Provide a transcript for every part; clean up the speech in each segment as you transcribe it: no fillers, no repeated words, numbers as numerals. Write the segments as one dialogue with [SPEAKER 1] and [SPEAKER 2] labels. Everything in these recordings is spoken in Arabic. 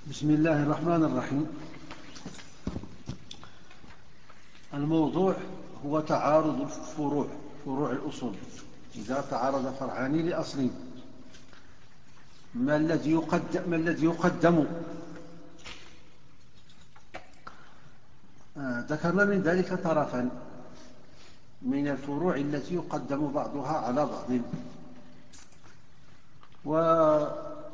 [SPEAKER 1] بسم الله الرحمن الرحيم. الموضوع هو تعارض الفروع، فروع الأصول. إذا تعارض فرعان لأصل، ما الذي يقدم؟ ذكرنا من ذلك طرفا من الفروع التي يقدم بعضها على بعض. وفي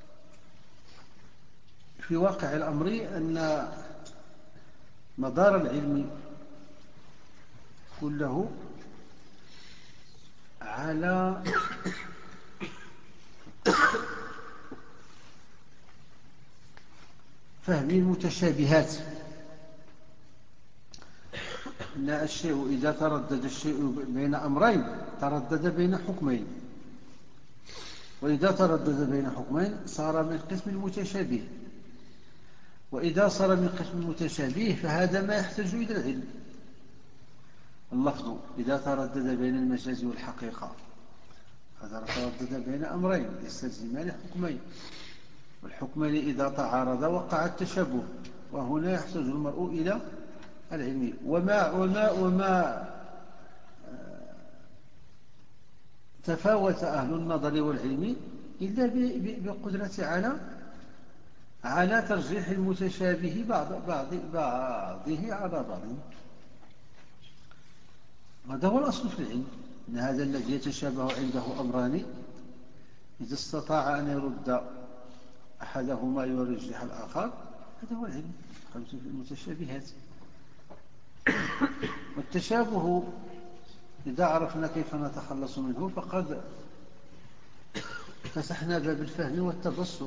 [SPEAKER 1] واقع الأمر أن مدار العلم كله على فهم المتشابهات. أن الشيء إذا تردد الشيء بين أمرين تردد بين حكمين، وإذا تردد بين حكمين صار من قسم المتشابه، وإذا صار من قسم المتشابه فهذا ما يحتاج إلى العلم. اللفظ إذا تردد بين المجاز والحقيقة، هذا تردد بين أمرين يستلزمان حكمين، والحكمين إذا تعارضا وقع التشابه، وهنا يحتاج المرء إلى العلم. وما تفاوت أهل النظر والعلم إلا بالقدرة على ترجيح المتشابه بعضه على بعض. هذا هو الأصل في العلم، أن هذا الذي يتشابه عنده أمران إذا استطاع أن يرد أحدهما يرجح الآخر، هذا هو العلم. خمسة في المتشابهات. والتشابه إذا عرفنا كيف نتخلص منه فقد فتحنا باب الفهم والتبصر.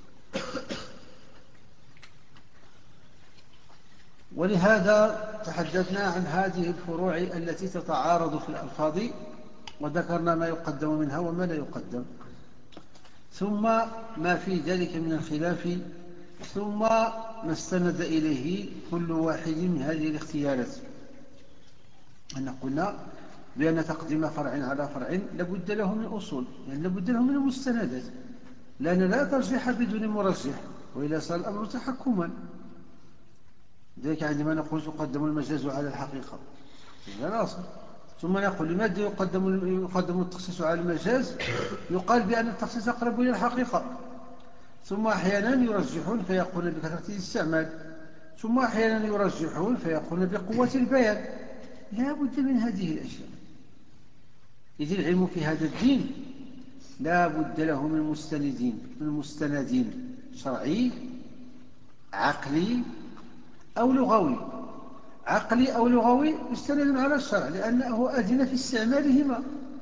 [SPEAKER 1] ولهذا تحدثنا عن هذه الفروع التي تتعارض في الألفاظ، وذكرنا ما يقدم منها وما لا يقدم، ثم ما في ذلك من الخلاف، ثم ما استند إليه كل واحد من هذه الاختيارات. أن قلنا بأن تقديم فرع على فرع لابد له من أصول، يعني لابد له من مستندات، لأن لا ترجيح بدون مرجح، وإلا صار الأمر تحكما. ذلك عندما نقول تقدم المجاز على الحقيقة هذا الأصل. ثم نقول لماذا يقدم التخصيص على المجاز؟ يقال بأن التخصيص أقرب إلى الحقيقة. ثم أحيانا يرجحون فيقولون بكثرة الاستعمال، ثم أحيانا يرجحون فيقولون بقوة البيان. لا بد من هذه الأشياء. إذ العلم في هذا الدين لا بد له من مستندين شرعي، عقلي أو لغوي. عقلي أو لغوي مستند على الشرع لأنه أذن في استعمالهما.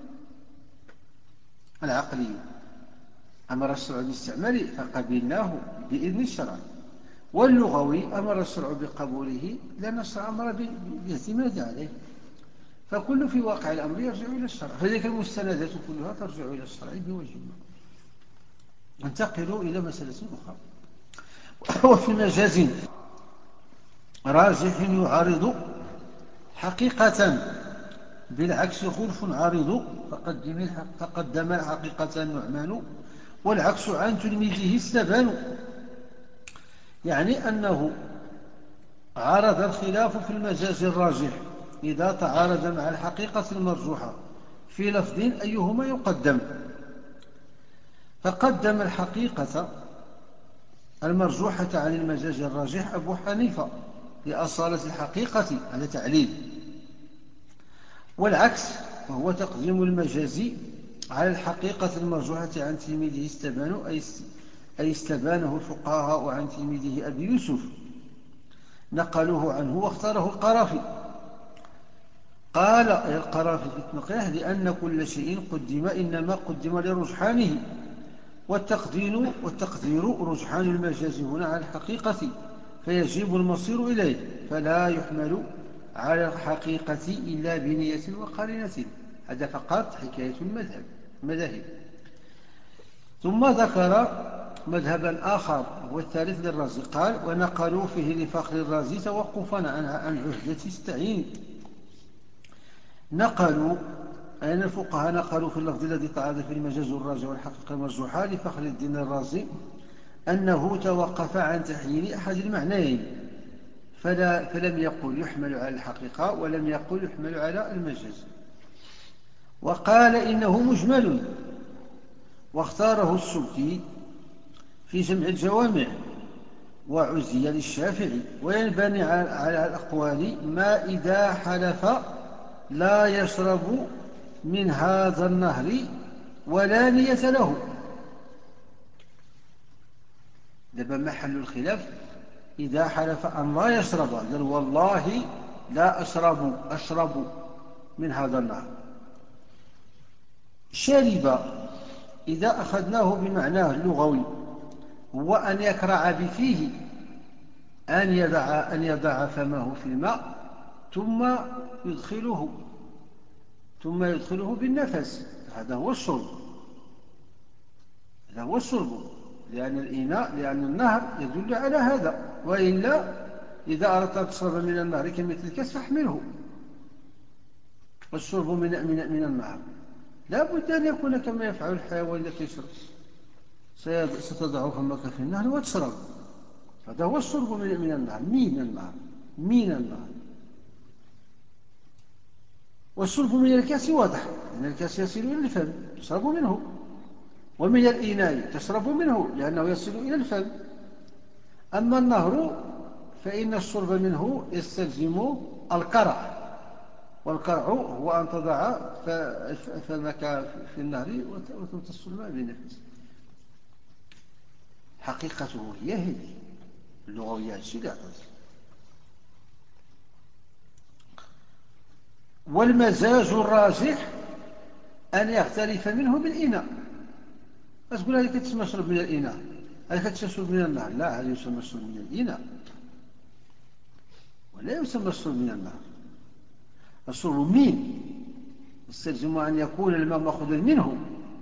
[SPEAKER 1] العقلي أمر الشرع باستعماله فقبلناه بإذن الشرع، واللغوي أمر الشرع بقبوله لأن الشرع أمر بالاعتماد عليه. فكل في واقع الأمر يرجع إلى الشرع، فذلك المستندات كلها ترجع إلى الشرع بوجه ما. ننتقل إلى مسألة أخرى، وفي مجاز راجح يعارض حقيقة بالعكس خلف عارض، تقدم الحقيقة النعمان والعكس عن تلميذه استبان. يعني أنه عارض الخلاف في المجاز الراجح إذا تعارض مع الحقيقة المرجوحة في لفظ أيهما يقدم، فقدم الحقيقة المرجوحة عن المجاز الراجح أبو حنيفة لأصالة الحقيقة، هذا تعليل. والعكس وهو تقديم المجاز على الحقيقة المرجوحة عن تلميذه استبان، أي استبانه الفقهاء عن تلميذه أبي يوسف، نقلوه عنه واختاره القرافي. قال القرافي في التنقيح لأن كل شيء قدم إنما قدم لرجحانه، والتقدير رجحان المجاز هنا على الحقيقة، فيجب المصير إليه، فلا يحمل على الحقيقة إلا بنية وقرينة. هذا فقط حكاية المذاهب. ثم ذكر مذهبا آخر هو الثالث للرازي، قال ونقلوا فيه لفخر الرازي توقفا عن عهدة التعيين. نقلوا أين الفقهاء نقلوا في اللفظ الذي تعارض في المجاز الراجع والحقيقة المرجوحة لفخر الدين الرازي أنه توقف عن تحليل أحد المعنيين، فلم يقل يحمل على الحقيقة ولم يقل يحمل على المجاز، وقال إنه مجمل، واختاره السبكي في جمع الجوامع، وعزي للشافعي. وينبني على الأقوال ما إذا حلف لا يشرب من هذا النهر ولا نية له. دابا محل الخلاف إذا حلف أن لا يشرب، قال والله لا أشرب من هذا النهر. شرب إذا أخذناه بمعناه اللغوي هو أن يكرع بفيه، أن يضع فمه في الماء ثم يدخله بالنفس. هذا هو الشرب، هذا هو الشرب، لأن النهر يدل على هذا. وإلا إذا أردت أن تشرب من النهر كمثل الكاس فاحمله. الشرب من النهر لا بد أن يكون كما يفعل الحيوان إذا يشرب، ستضع فمك في النهر وتشرب. هذا هو الشرب من النهر، من النهر. والشرب من الكاس واضح، لأن الكاس يصل إلى الفم تشرب منه، ومن الإناء تشرب منه لأنه يصل إلى الفم. أما النهر فإن الشرب منه يستلزم القرع، والقرع هو أن تضع فمك في النهر وتمتص الماء بنفسك. حقيقته هي هذه اللغويات الشيء اللي عطاس. والمزاج الراجح أن يختلف منه بالإناء. تقول هذه كتسمى شرب من الإناء، هذه كتشرب من النهر. لا، هذا يسمى الشرب من الإناء ولا يسمى الشرب من النهر. الشرب يستلزم أن يكون الماء مأخوذا منه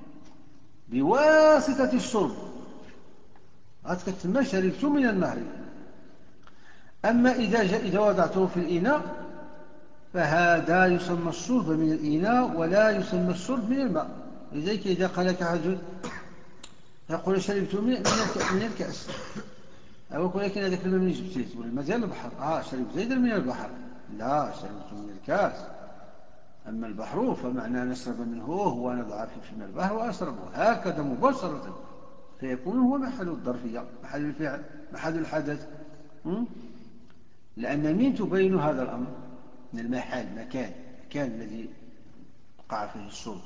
[SPEAKER 1] بواسطة الشرب، هذا كتسمى شربت من النهر. أما إذا وضعته في الإناء فهذا يسمى الشرب من الإناء ولا يسمى الشرب من الماء. لذلك إذا قال لك أحد يقول شربت من الكأس، ولكن هذاك الماء من جبتيه، تقول الماء ديال البحر. شربت زيدا من البحر. لا، شربت من الكأس. أما البحر فمعنى أن أشرب منه هو أن أضع في البحر وأشربه هكذا مباشرة، فيكون هو محل الظرفية، محل الفعل، محل الحدث. لأن من تبين هذا الأمر من المحل، مكان الذي وقع فيه الشرب.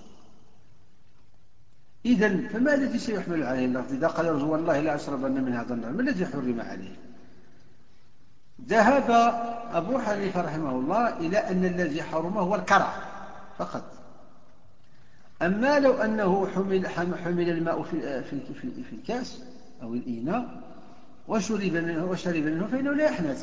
[SPEAKER 1] إذن فما الذي سيحمل عليه اللفظ؟ إذا قال رجل والله لا أشربن من هذا النهر، ما الذي حرم عليه؟ ذهب أبو حنيفة رحمه الله إلى أن الذي حرمه هو الكرع فقط. أما لو أنه حمل الماء في الكاس أو الإناء وشرب منه فإنه لا يحنث.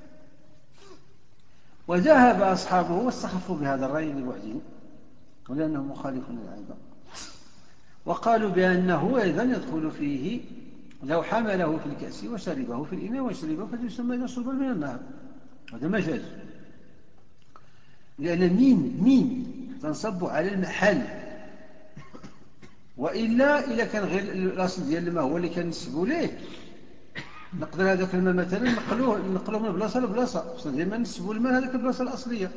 [SPEAKER 1] وذهب أصحابه واستخفوا بهذا الرأي لبعده ولأنه مخالف للعادة، وقالوا بأنه أيضا يدخل فيه لو حمله في الكأس وشربه في الإناء وشربه فيسمى إذا شربا من النهر. هذا مجاز، لأن مين تنصب على المحل. وإلا إذا كان غير الأصل ديال الماء هو اللي كان نسبوا ليه، نقدر هذاك الماء مثلا نقلوه من بلاصة لبلاصة، بس دائما نسبوا الماء هذاك البلاصة الأصلية.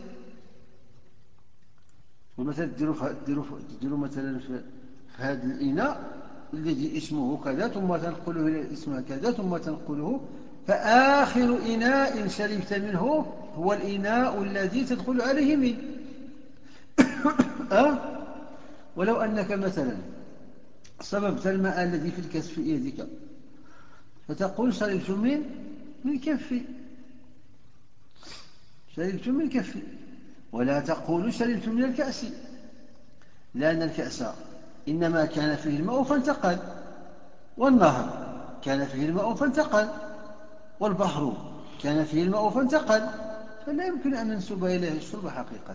[SPEAKER 1] ومثلا ديروا مثلا في هذا الإناء الذي اسمه كذا ثم تنقله إلى اسمه كذا ثم تنقله، فآخر إناء شربت منه هو الإناء الذي تدخل عليه من ولو أنك مثلا صببت الماء الذي في الكاس في يدك فتقول شربت من كفي، شربت من كفي، ولا تقول شربت من الكأس، لأن الكأس إنما كان فيه الماء فانتقل، والنهر كان فيه الماء فانتقل، والبحر كان فيه الماء فانتقل، فلا يمكن أن ننسب إليه الشرب حقيقة.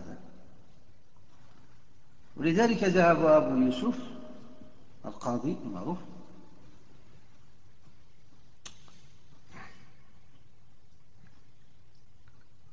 [SPEAKER 1] ولذلك ذهب أبو يوسف القاضي المعروف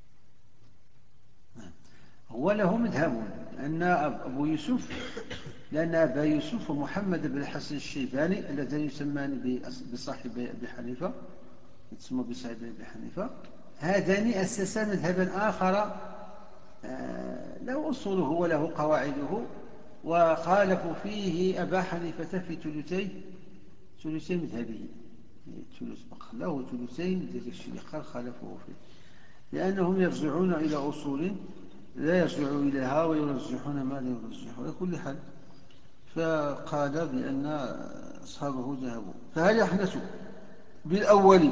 [SPEAKER 1] هو له مذهب، أن أبو يوسف لأن أبا يوسف ومحمد بن الحسن الشيباني اللذان يسمان بصاحب أبي حنيفة، يتسمى بصاحب أبي حنيفة، هذان أسسا مذهبا آخر له أصوله وله قواعده، وخالفوا فيه أبا حنيفة في ثلثي مذهبه. ثلث بقى له ثلثين ديال الشيء خالفوه فيه، لأنهم يرجعون إلى أصول لا يرجعوا إليها ويرجحون ما لا يرجح. على كل حال فقال بأن أصحابه ذهبوا. فهل يحنث بالأول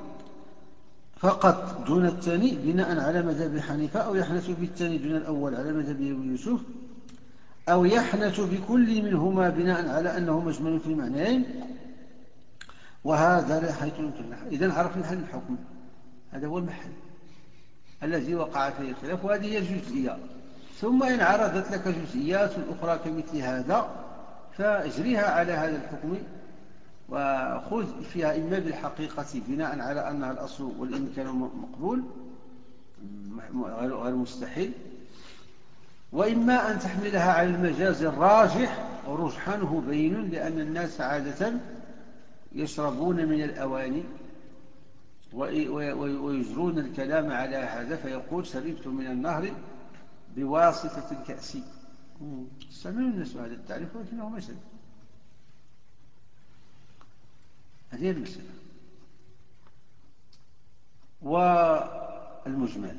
[SPEAKER 1] فقط دون الثاني بناء على مذهب حنيفة، أو يحنث بالثاني دون الأول على مذهب أبي يوسف، أو يحنث بكل منهما بناء على أنه مجمل في المعنيين؟ وهذا حيث يمكن. إذن عرفنا حل الحكم، هذا هو المحل الذي وقع فيه الخلاف، وهذه هي الجزئية. ثم إن عرضت لك جزئيات أخرى كمثل هذا فاجريها على هذا الحكم، وخذ فيها إما بالحقيقة بناء على أنها الأصل والإمكان مقبول غير مستحيل، وإما أن تحملها على المجاز الراجح، ورجحانه بين، لأن الناس عادة يشربون من الأواني ويجرون الكلام على هذا، فيقول شربت من النهر بواسطة الكأس. استعملوا الناس هذا التعريف ولكنه مسألة. هذه المسألة. والمجمل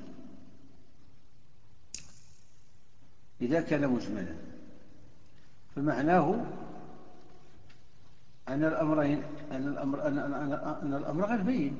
[SPEAKER 1] إذا كان مجملا فمعناه أن الأمر غير بين،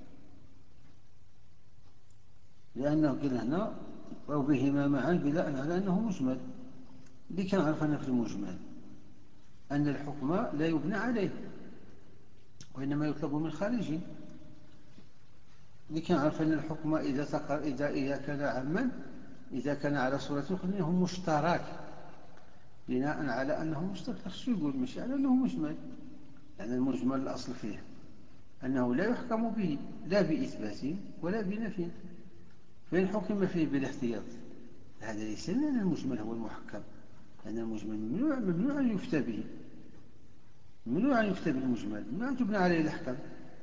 [SPEAKER 1] لأنه كنا هنا أو بهما معا بناء على أنه مجمل. اللي كان عرفنا في المجمل أن الحكم لا يبنى عليه وإنما يطلب من خارجه. اللي كان عرفنا الحكم إذا كان عاما، إذا كان على صورة قلنا إنه مشترك بناء على أنه مشترك. شو يقول؟ مش على أنه مجمل، لأن المجمل الأصل فيه أنه لا يحكم به لا بإثبات ولا بنفي، فإن حكم فيه بالاحتياط هذا ليس لأن المجمل هو المحكم، لأن المجمل ممنوع أن يفتى به، ممنوع أن يفتى بالمجمل، ممنوع أن تبنى عليه الأحكام.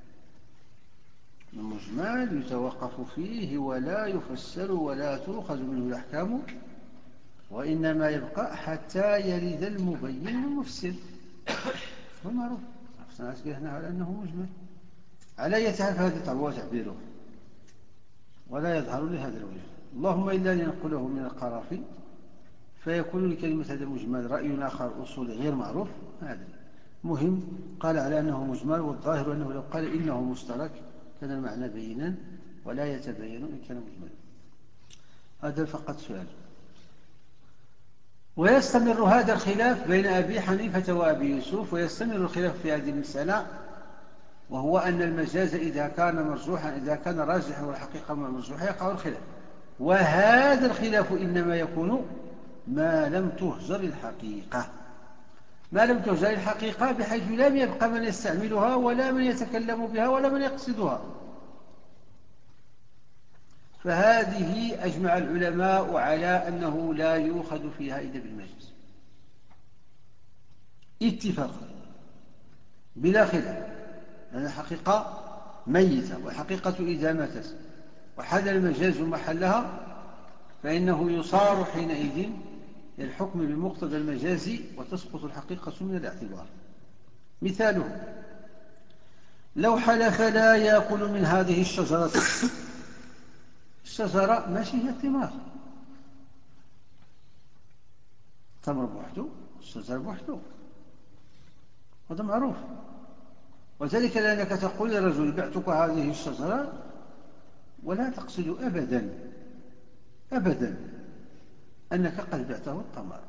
[SPEAKER 1] المجمل يتوقف فيه ولا يفسر ولا تؤخذ منه الأحكام، وإنما يبقى حتى يرد المبين المفسر. هو معروف، عرفنا هنا على أنه مجمل على يتحف هذا هو تعبيره، ولا يظهر لهذا الوجه، اللهم إلا لننقله من القرافي فيكون لكلمة هذا المجمل رأي آخر أصولي غير معروف. هذا مهم. قال على أنه مجمل، والظاهر أنه لو قال إنه مشترك كان المعنى بينا ولا يتبين إن كان مجملا. هذا فقط سؤال. ويستمر هذا الخلاف بين أبي حنيفة وأبي يوسف، ويستمر الخلاف في هذه المسألة، وهو أن المجاز إذا كان مرجوحا، إذا كان راجحا والحقيقة مرجوحة يقع الخلاف. وهذا الخلاف إنما يكون ما لم تهجر الحقيقة، ما لم تهجر الحقيقة بحيث لم يبقى من يستعملها ولا من يتكلم بها ولا من يقصدها. فهذه أجمع العلماء على أنه لا يؤخذ فيها إلا بالمجاز اتفاقا بلا خلاف، لأن الحقيقة ميتة، والحقيقة إذا ماتت وحل المجاز محلها فإنه يصار حينئذ الحكم بمقتضى المجاز وتسقط الحقيقة من الاعتبار. مثاله: لو حلف لا يأكل من هذه الشجرة، الشجرة ماشي هي الثمار، تمر بوحده، الشجر بوحده، هذا معروف. وذلك لأنك تقول للرجل بعتك هذه الشجرة ولا تقصد أبدا أنك قد بعته الثمر،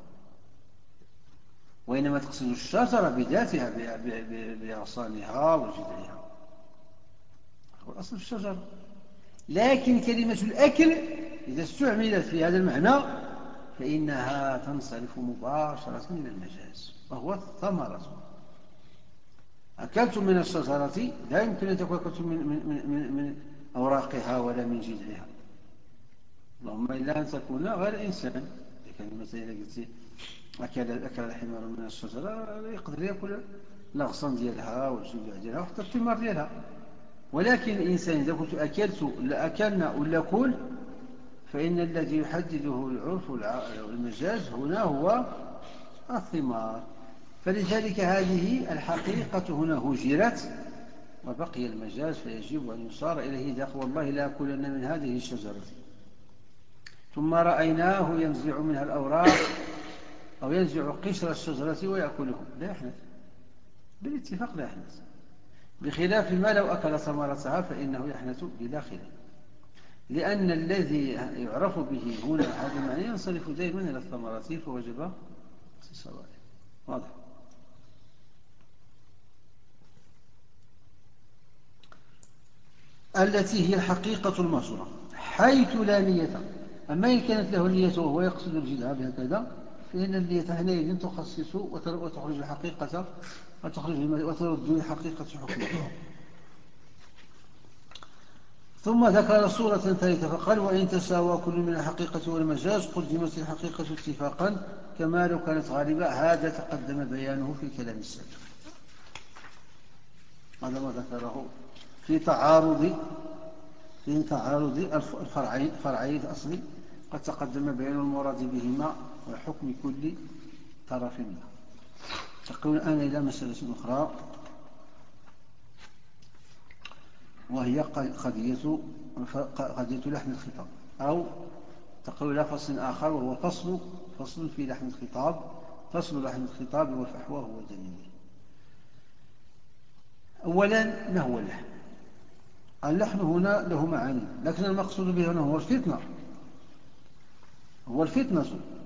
[SPEAKER 1] وإنما تقصد الشجرة بذاتها بأغصانها وجذعها، هو أصل الشجرة. لكن كلمة الأكل إذا استعملت في هذا المعنى فإنها تنصرف مباشرة من المجاز، وهو الثمرة. أكلت من الشجرة لا يمكن أن تكون أكلت من أوراقها ولا من جذعها، اللهم إلا أن تكون غير إنسان. إذا يعني مثلا إذا قلت أكل الحمار من الشجرة يقدر يأكل الأغصان ديالها والجذوع ديالها وحتى الثمار ديالها. ولكن الإنسان إذا قلت أكلت لا أكلنا ولا كل، فإن الذي يحدده العرف والمجاز هنا هو الثمار. فلذلك هذه الحقيقة هنا هجرت وبقي المجاز، فيجب أن يصار إليه إذا والله لا أكلن من هذه الشجرة ثم رأيناه ينزع منها الأوراق أو ينزع قشر الشجرة ويأكله لا يحنث، بالاتفاق لا يحنث، بخلاف ما لو أكل ثمرتها فإنه يحنث بلا خلاف، لأن الذي يعرف به هنا هذا المعنى ينصرف دائما إلى الثمرات، فوجب سواء. واضح. التي هي الحقيقة المهجورة حيث لا نية. أما إن كانت له نية وهو يقصد الجدعة بهكذا، فإن النية حينئذ تخصص وتخرج الحقيقة وترد الحقيقة حكمها. ثم ذكر صورة ثالثة فقال وإن تساوى كل من الحقيقة والمجاز قدمت الحقيقة اتفاقا كما لو كانت غالبة. هذا تقدم بيانه في كلام السلف. هذا ما ذكره في تعارض الفرعين الأصلي، قد تقدم بيان المراد بهما وحكم كل طرف منها. تقول الآن إلى مسألة أخرى، وهي قضية لحن الخطاب، أو تقول إلى فصل آخر وهو فصل في لحن الخطاب، فصل لحن الخطاب وفحواه ودليله. أولا ما هو اللحن؟ اللحن هنا له معاني، لكن المقصود به هنا هو الفتنة،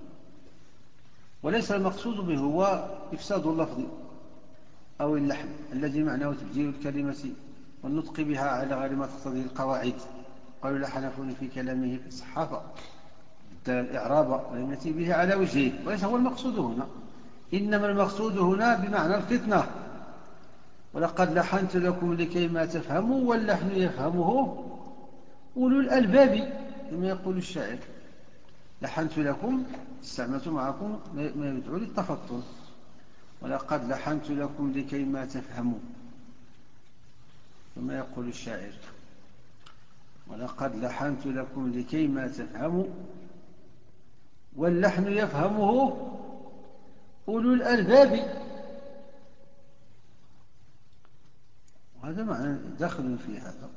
[SPEAKER 1] وليس المقصود به هو إفساد اللفظ أو اللحن الذي معناه تبديل الكلمة والنطق بها على غير ما تقتضيه القواعد. قالوا لحنفوني في كلامه في الصحافة الإعراب ولم يأتي به على وجهه، وليس هو المقصود هنا، إنما المقصود هنا بمعنى الفتنة. ولقد لحنت لكم لكي ما تفهموا واللحن يفهمه أولو الألباب كما يقول الشاعر. لحنت لكم استعملت معكم ما يدعو للتفطن. ولقد لحنت لكم لكي ما تفهموا كما يقول الشاعر. ولقد لحنت لكم لكي ما تفهموا واللحن يفهمه أولو الألباب. وهذا معنى داخل في هذا.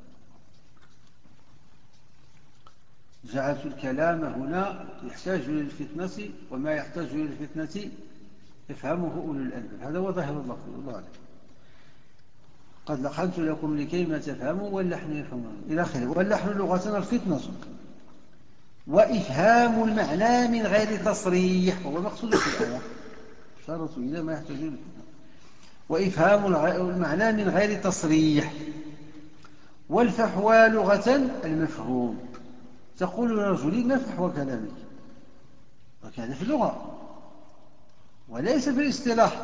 [SPEAKER 1] جعلت الكلام هنا يحتاج للفتنة، وما يحتاج للفتنة يفهمه أولو الألباب. هذا هو ظاهر اللفظ والله أعلم. قد لحنت لكم لكي ما تفهموا واللحن يفهمه إلى آخره. واللحن لغة الفتنة وإفهام المعنى من غير تصريح، وهو مقصود في الآية، إشارة إلى ما يحتاج للفتنة. وإفهام المعنى من غير تصريح. والفحوى لغة المفهوم. تقول لرجل ما فحوى كلامك، وكان في اللغة وليس في الاصطلاح.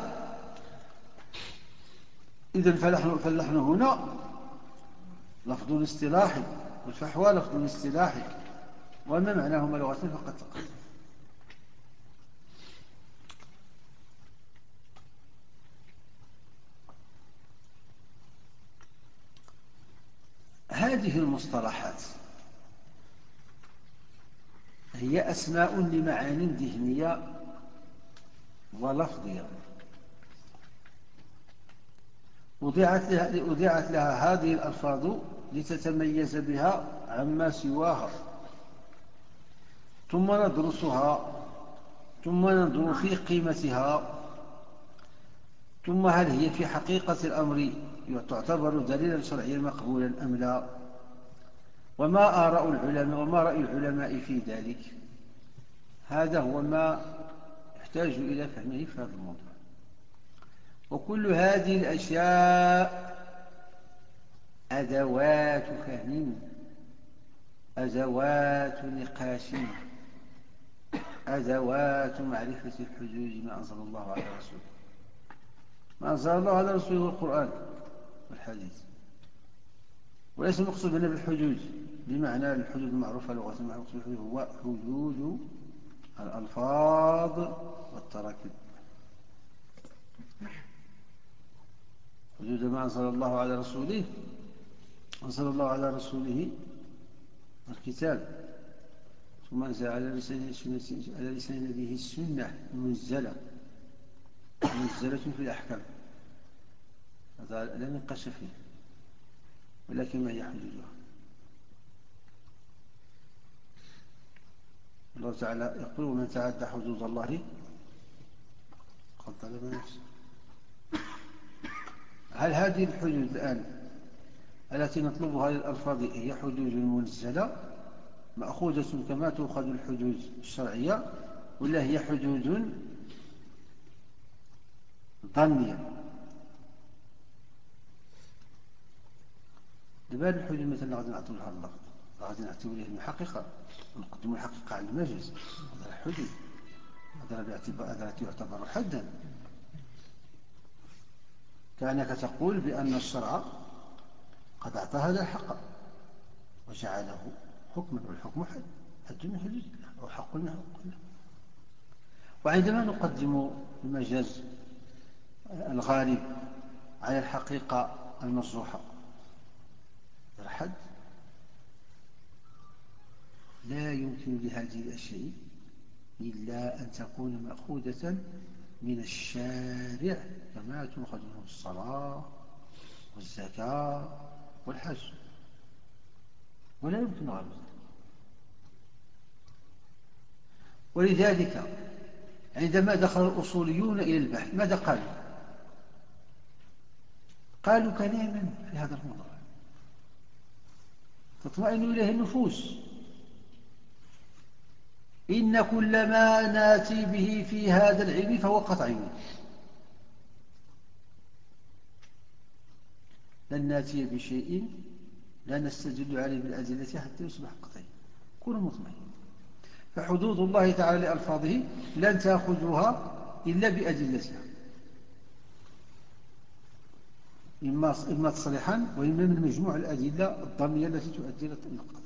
[SPEAKER 1] إذن فاللحن هنا لفظ اصطلاحي، والفحوى لفظ اصطلاحي، وما معناهما لغة فقد تقدم. هذه المصطلحات هي أسماء لمعان ذهنية ولفظية، وضعت لها هذه الألفاظ لتتميز بها عما سواها، ثم ندرسها، ثم ننظر في قيمتها، ثم هل هي في حقيقة الأمر تعتبر دليلا شرعيا مقبولا أم لا، وما آراء العلماء وما رأي العلماء في ذلك. هذا هو ما يحتاج إلى فهمه في هذا الموضوع. وكل هذه الأشياء أدوات فهم، أدوات نقاش، أدوات معرفة الحدود ما أنزل الله على رسوله. ما أنزل الله على رسوله هو القرآن والحديث، وليس المقصود هنا بالحدود بمعنى الحدود المعروفة لغة. المقصود هو حدود الألفاظ والتراكيب. حدود ما أنزل الله على رسوله، أنزل الله على رسوله الكتاب، ثم أنزل على لسان نبيه السنة المنزلة في الأحكام. هذا لا نقاش فيه، ولكن ما هي حدودها؟ الله تعالى يقول: ومن تعدى حدود الله قد ظلم نفسه. هل هذه الحدود الآن التي نطلبها للألفاظ هي حدود منزلة مأخوذة كما تؤخذ الحدود الشرعية، ولا هي حدود ظنية؟ دابا الحدود مثلا غادي نعطيو لها اللفظ، غادي نعطيو ليه المحققة، ونقدموا الحقيقة على المجاز. هذا الحدود، هذا يعتبر حدا. كأنك تقول بأن الشرع قد أعطى هذا الحق وجعله حكما، والحكم حد من حدود الله، أو حق من حقوق الله. وعندما نقدم المجاز الغالب على الحقيقة المرجوحة، الحد لا يمكن لهذه الأشياء إلا أن تكون مأخوذة من الشارع كما تؤخذ منه الصلاة والزكاة والحج، ولا يمكن غير ذلك. ولذلك عندما دخل الأصوليون إلى البحث ماذا قالوا؟ قالوا كلاما في هذا الموضوع تطمئن إليه النفوس: إن كل ما ناتي به في هذا العلم فهو قطعي، لن ناتي بشيء لا نستدل عليه بالأدلة حتى يصبح قطعي. كونوا مطمئنين. فحدود الله تعالى لألفاظه لن تأخذوها إلا بأدلتها، إما تصريحا وإما من مجموع الأدلة الظنية التي تؤدي إلى القطع.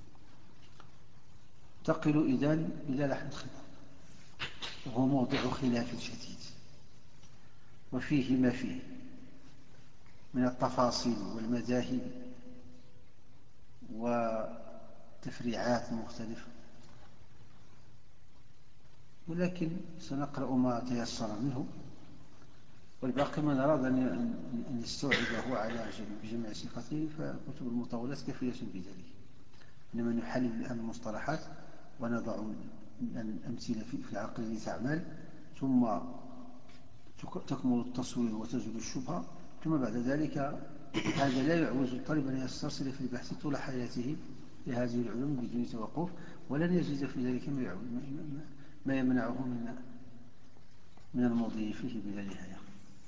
[SPEAKER 1] انتقلوا إذن إلى لحن الخطاب، وهو موضوع خلاف شديد، وفيه ما فيه من التفاصيل والمذاهب وتفريعات مختلفة، ولكن سنقرأ ما تيسر منه، والباقي من أراد أن يستوعبه على بجميع صفاته فكتب المطولات كافية بذلك. إنما نحلل الآن المصطلحات ونضع الأمثلة في العقل لتعمل، ثم تكمل التصوير وتزول الشبهة، ثم بعد ذلك هذا لا يعوز الطالب أن يسترسل في البحث طول حياته لهذه العلوم بدون توقف، ولن يجد في ذلك ما يمنعه من المضي فيه بلا نهاية.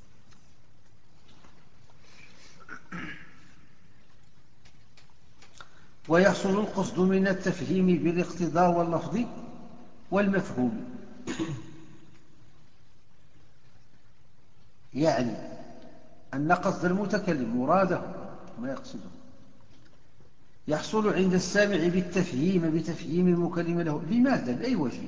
[SPEAKER 1] ويحصل القصد من التفهيم بالاقتضاء واللفظ والمفهوم، يعني أن قصد المتكلم مراده ما يقصده يحصل عند السامع بتفهيم المكلم له. لماذا؟ بأي وجه؟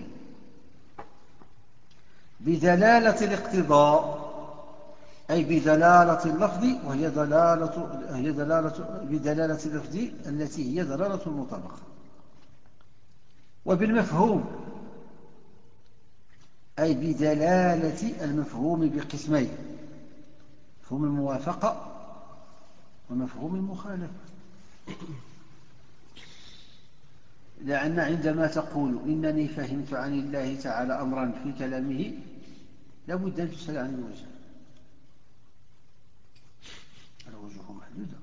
[SPEAKER 1] بدلالة الاقتضاء، أي بدلالة اللفظ، وهي بدلالة اللفظ التي هي دلالة المطابقة. وبالمفهوم، أي بدلالة المفهوم بقسمين: مفهوم الموافقة ومفهوم المخالفة. لأن عندما تقول إنني فهمت عن الله تعالى أمرا في كلامه لابد أن تسأل عن الوجه. الوجه محدودة،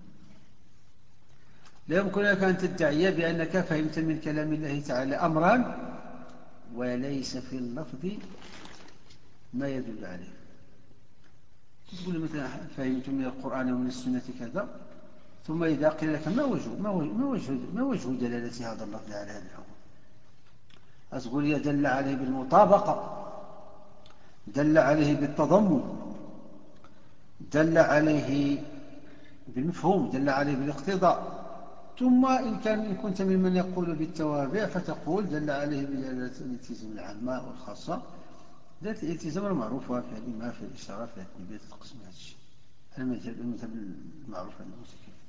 [SPEAKER 1] لا يمكن لك أن تدعي بأنك فهمت من كلام الله تعالى أمرا وليس في اللفظ ما يدل عليه. تقول مثلا فهمت من القرآن ومن السنة كذا، ثم إذا قيل لك ما وجه دلالة هذا اللفظ على هذا الحكم، أتقول يدل عليه بالمطابقة، دل عليه بالتضمن، دل عليه بالمفهوم، دل عليه بالاقتضاء. ثم إن كنت ممن يقول بالتوابع فتقول دل عليه بدلالة الالتزام العامة والخاصة. دلالة الالتزام المعروفة فيها الإيماء، فيها الإشارة، فيها التنبيه، تقسم هذا الشيء. المذهب المعروف عند المتكلم.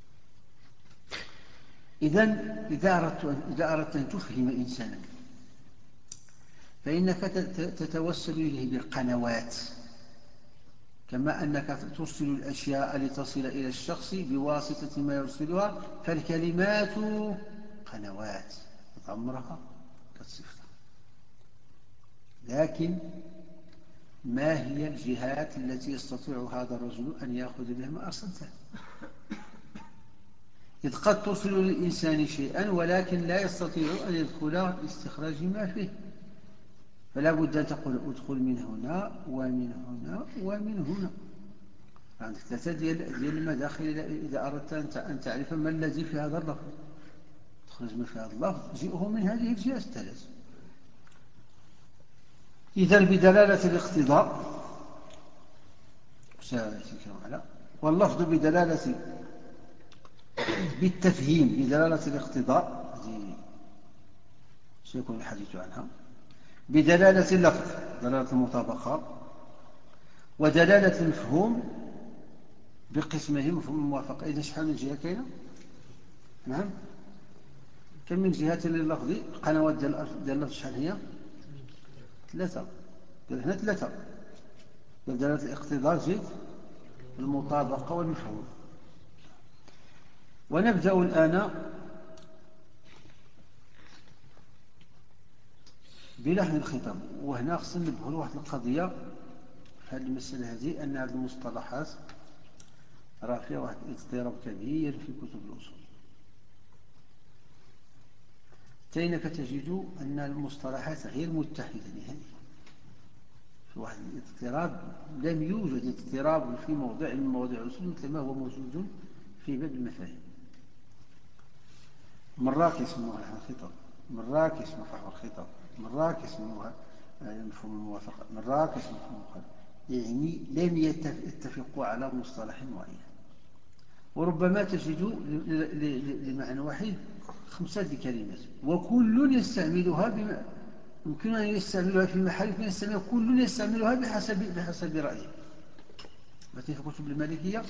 [SPEAKER 1] إذا أردت أن تفهم إنسانا فإنك تتوسل إليه بالقنوات، كما أنك ترسل الأشياء لتصل إلى الشخص بواسطة ما يرسلها، فالكلمات قنوات عمرها كالصفر. لكن ما هي الجهات التي يستطيع هذا الرجل أن يأخذ بها ما أرسلته؟ إذ قد تصل للإنسان شيئا ولكن لا يستطيع أن يدخل لاستخراج ما فيه، فلا بد أن تقول ادخل من هنا ومن هنا ومن هنا. عندك ثلاثة ديال المداخل. إذا أردت أن تعرف ما الذي في هذا اللفظ، تخرج ما في هذا اللفظ جئه من هذه الجهة الثلاث. إذا بدلالة الاقتضاء واللفظ بدلالة بالتفهيم بدلالة الاقتضاء، هذه سيكون الحديث عنها. بدلالة اللفظ دلالة المطابقة، ودلالة المفهوم بقسمه مفهوم الموافقة. إذا شحال من جهة كاينة؟ نعم، كم من جهة لللفظ؟ قنوات ديال اللفظ شحال هي؟ ثلاثة. هنا ثلاثة: دلالة الاقتضاء، زيد المطابقة والمفهوم. ونبدأ الآن بلحن الخطاب. وهنا خصنا ننبهوا لواحد القضية في هذه المسألة هذه، أن هذه المصطلحات راه فيها واحد الاضطراب كبير في كتب الأصول. تينك تجد أن المصطلحات غير متحدة نهائيا، في واحد الاضطراب. لم يوجد اضطراب في موضع من مواضيع الأصول مثل ما هو موجود في باب المفاهيم. مرات يسموها لحن الخطاب، مرات يسموها فحوى الخطاب، مرات يسموها مفهوم الموافقة، مرات يسموها مفهوم المخالفة. يعني لم يتفقوا على مصطلح معين، وربما تجد لمعنى واحد 5 كلمات، وكل يستعملها يمكن أن يستعملها في محل، يمكن كل يستعملها بحسب رأيه. مثلا في كتب المالكية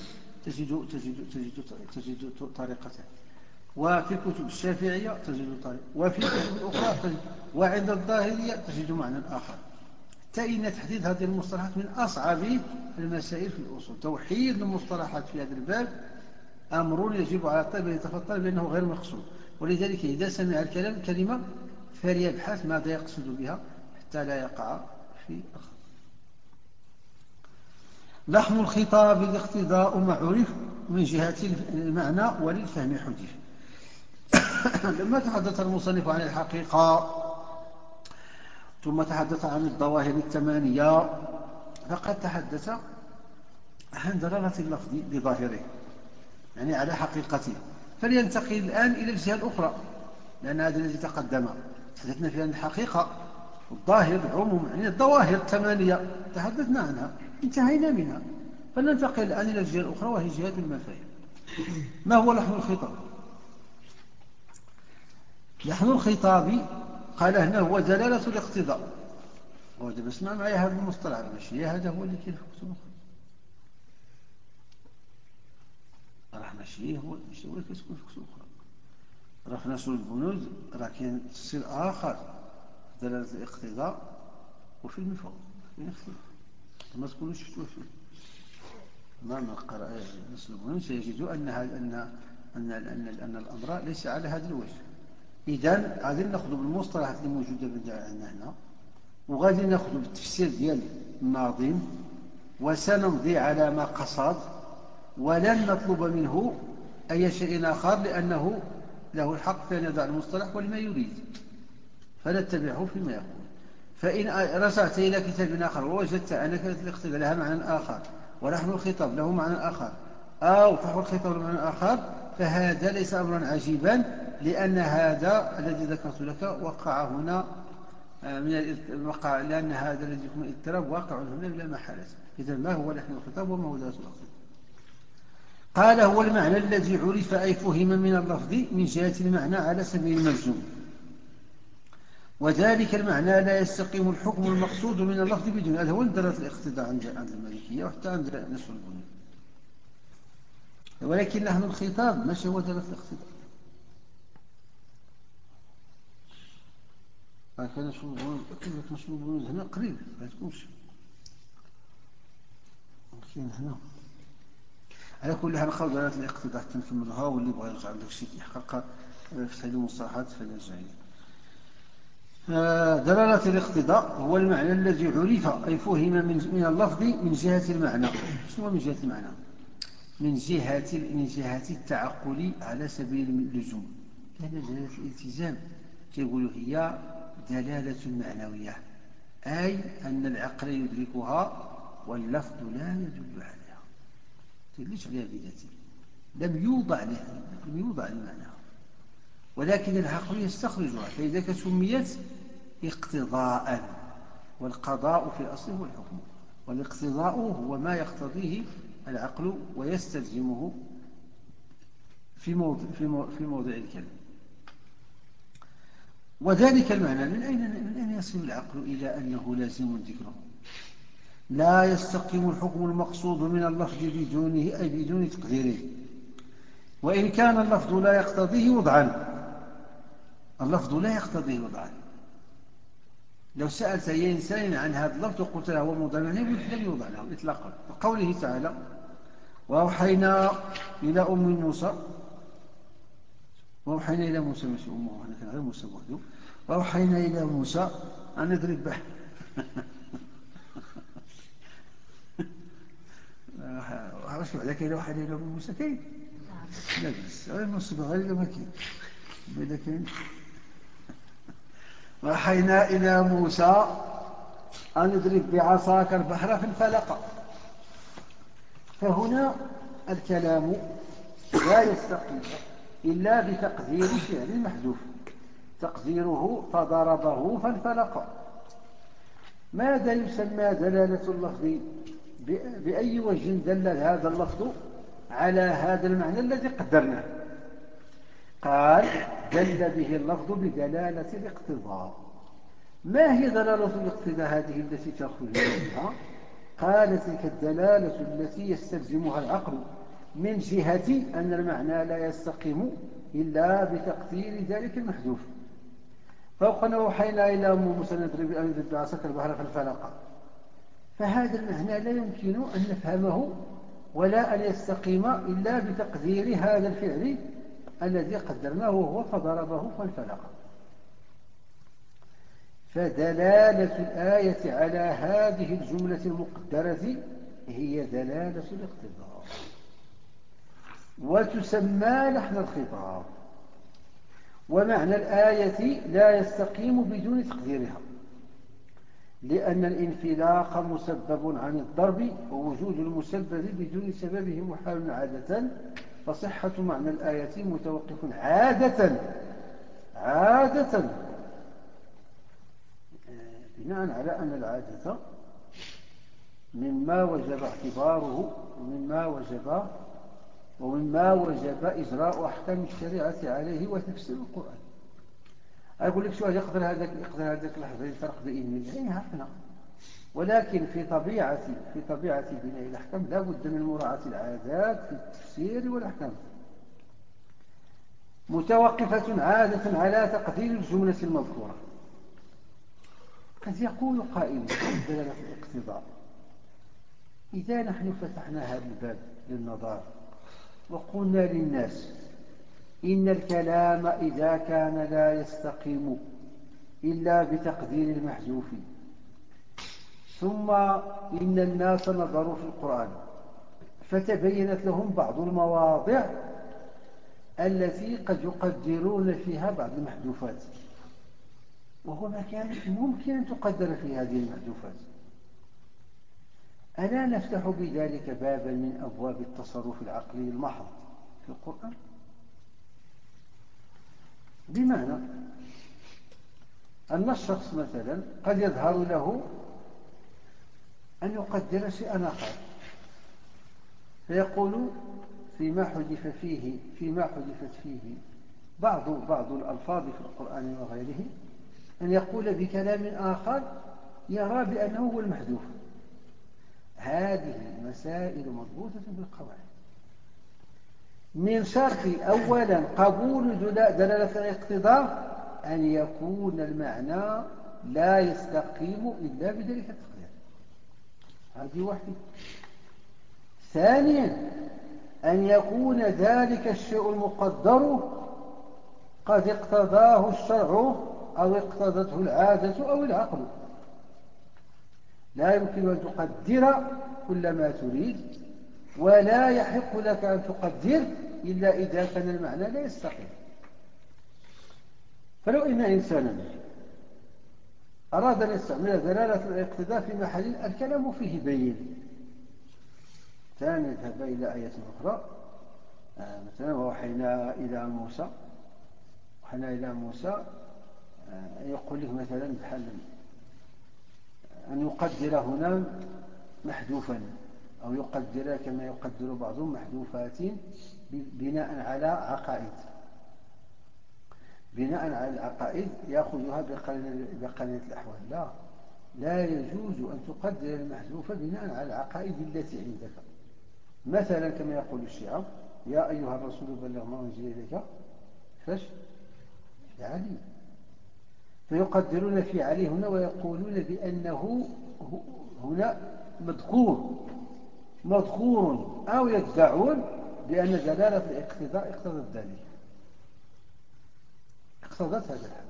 [SPEAKER 1] تجد طريقتان، وفي كتب الشافعية تجد طريقة، وفي كتب الأخرى وعند الظاهرية تجد معنى آخر. إن تحديد هذه المصطلحات من أصعب المسائل في الأصول. توحيد المصطلحات في هذا الباب أمر يجب على الطالب أن يتفطن بأنه غير مقصود، ولذلك إذا سمع الكلام كلمة فليبحث ماذا يقصد بها حتى لا يقع في الخطأ. لحن الخطاب الاقتضاء معروف من جهة المعنى وللفهم حديث. لما تحدث المصنف عن الحقيقة ثم تحدث عن الظواهر الثمانية، فقد تحدث عن دلالة اللفظ بظاهره، يعني على حقيقته. فلينتقل الآن إلى الجهة الأخرى، لأن هذا الذي تقدم تحدثنا فيه عن الحقيقة والظاهر العموم، يعني الظواهر الثمانية تحدثنا عنها انتهينا منها. فلننتقل الآن إلى الجهة الأخرى وهي جهة المفاهيم. ما هو لحن الخطاب؟ لحن الخطاب قال هنا هو دلالة الاقتضاء. ودابا اسمع معي هذا المصطلح، ماشي هذا هو اللي كاين في كتب أخرى، راه ماشي هو اللي كتكون في كتب أخرى. راه في نشر البنود راه كاين تفسير آخر في دلالة الاقتضاء وفي المفهوم، كاين اختلاف ما تكونوش شفتوه فيه. من قرأ نشر البنود سيجد أن الأمر ليس على هذا الوجه. إذن غادي ناخذ بالمصطلحات اللي موجودة عندنا هنا، وغادي ناخذ بالتفسير ديال الناظم، وسنمضي على ما قصد، ولن نطلب منه أي شيء آخر، لأنه له الحق في أن يضع المصطلح ولما يريد، فنتبعه فيما يقول. فإن رجعت إلى كتاب آخر ووجدت أن كلمة الاقتضاء لها معنى آخر، ولحن الخطاب له معنى آخر، أو فحوى الخطاب له معنى آخر، فهذا ليس أمرا عجيبا، لأن هذا الذي ذكرت لك وقع هنا لأن هذا الذي يكون اضطراب واقع هنا بلا محالة. إذا ما هو لحن الخطاب وما هو دلالة الاقتضاء؟ قال هو المعنى الذي عرف أي فهم من اللفظ من جهة المعنى على سبيل الملزوم، وذلك المعنى لا يستقيم الحكم المقصود من اللفظ بدون. هذا هو دلالة الاقتضاء عند المالكية وحتى عند نصر البني. ولكن نحن الخطاب ماشي هو دلالة الاقتضاء. كان نصر البني هنا قريب ما تكونش كاين هنا. على كل حال نبقاو دلالة الاقتضاء حتى نكملوها، واللي بغى يرجع لداك الشيء يحقق في تحليل المصطلحات فليرجع ليه. دلالة الاقتضاء هو المعنى الذي عرف أي فهم من اللفظ من جهة المعنى. شنو من جهة المعنى؟ من جهة التعقل على سبيل اللزوم. لأن دلالة الالتزام كيقولوا هي دلالة معنوية، أي أن العقل يدركها واللفظ لا يدل عليها، تدلش عليها بذاته، لم يوضع لمعناها، ولكن العقل يستخرجها، فإذا سميت اقتضاء. والقضاء في الأصل هو الحكم، والاقتضاء هو ما يقتضيه العقل ويستلزمه في موضع الكلام. وذلك المعنى من أين يصل العقل إلى أنه لازم ذكره؟ لا يستقيم الحكم المقصود من اللفظ بدونه، أي بدون تقديره، وإن كان اللفظ لا يقتضيه وضعا. اللفظ لا يقتضيه وضعا. لو سألت أي إنسان عن هذا اللفظ وقلت له هو موضع له لم يوضع له إطلاقا. وقوله تعالى وأوحينا إلى أم موسى، وأوحينا إلى موسى ماشي أمه، هنا كان غير موسى وحده. وأوحينا إلى موسى أن نضرب به واش بعدا كاين وأوحينا إلى أم موسى كاين؟ لا بس غير نصب غير ما كاين إذا كاين. وأوحينا إلى موسى أن اضرب بعصاك البحر فانفلق. فهنا الكلام لا يستقيم إلا بتقدير فعل محذوف، تقديره فضربه فانفلق. ماذا يسمى دلالة اللفظ؟ بأي وجه دل هذا اللفظ على هذا المعنى الذي قدرناه؟ قال دل به اللفظ بدلالة الاقتضاء. ما هي دلالة الاقتضاء هذه التي تأخذ بها؟ قال تلك الدلالة التي يستلزمها العقل من جهة أن المعنى لا يستقيم إلا بتقدير ذلك المحذوف. فوقنا وحينا إلى أم موسى أن يضرب بعصاك البحر فانفلق. فهذا المعنى لا يمكن أن نفهمه ولا أن يستقيم إلا بتقدير هذا الفعل الذي قدرناه وهو فضربه فانفلق. فدلالة الآية على هذه الجملة المقدرة هي دلالة الاقتضاء، وتسمى لحن الخطاب. ومعنى الآية لا يستقيم بدون تقديرها، لأن الانفلاق مسبب عن الضرب، ووجود المسبب بدون سببه محال عادة، فصحة معنى الآية متوقف عادة بناء على أن العادة مما وجب اعتباره ومما وجب إجراء أحكام الشريعة عليه وتفسير القرآن. أقول لك شو يقدر هذاك اللحظة يفرق بإذن الله عرفنا، ولكن في طبيعة بناء الأحكام لا بد من مراعاة العادات في التفسير والأحكام، متوقفة عادة على تقدير الجملة المذكورة. قد يقول قائل دلالة الاقتضاء، إذا نحن فتحنا هذا الباب للنظر وقلنا للناس إن الكلام إذا كان لا يستقيم إلا بتقدير المحذوف، ثم إن الناس نظروا في القرآن فتبينت لهم بعض المواضع التي قد يقدرون فيها بعض المحذوفات، وهو ما كان ممكن أن تقدر في هذه المحذوفات، ألا نفتح بذلك بابا من أبواب التصرف العقلي المحض في القرآن؟ بمعنى أن الشخص مثلا قد يظهر له أن يقدر شيئا آخر، فيقول فيما حذفت فيه بعض الألفاظ في القرآن وغيره، أن يقول بكلام آخر يرى بأنه هو المحذوف. هذه مسائل مضبوطة بالقواعد. من شرط أولا قبول دلالة الاقتضاء أن يكون المعنى لا يستقيم إلا بذلك التقدير. هذه واحدة. ثانيا أن يكون ذلك الشيء المقدر قد اقتضاه الشرع أو اقتضته العادة أو العقل. لا يمكن أن تقدر كل ما تريد، ولا يحق لك أن تقدر إلا إذا كان المعنى لا يستقيم. فلو إن إنسانا أراد أن يستعمل دلالة الاقتضاء في محل الكلام فيه بين، ثاني يذهب إلى آية أخرى، مثلا ووحينا إلى موسى يقول لك مثلا بحال أن يقدر هنا محذوفا، أو يقدر كما يقدر بعضهم محذوفات بناء على العقائد يأخذها بقرينة الأحوال. لا يجوز أن تقدر المحذوف بناء على العقائد التي عندك. مثلا كما يقول الشيعة: يا أيها الرسول بلغ ما أنزل إليك في علي، فيقدرون في علي هنا ويقولون بأنه هنا مذكور، أو يدعون بأن دلالة الاقتضاء اقتضت ذلك، اقتضت هذا الحد.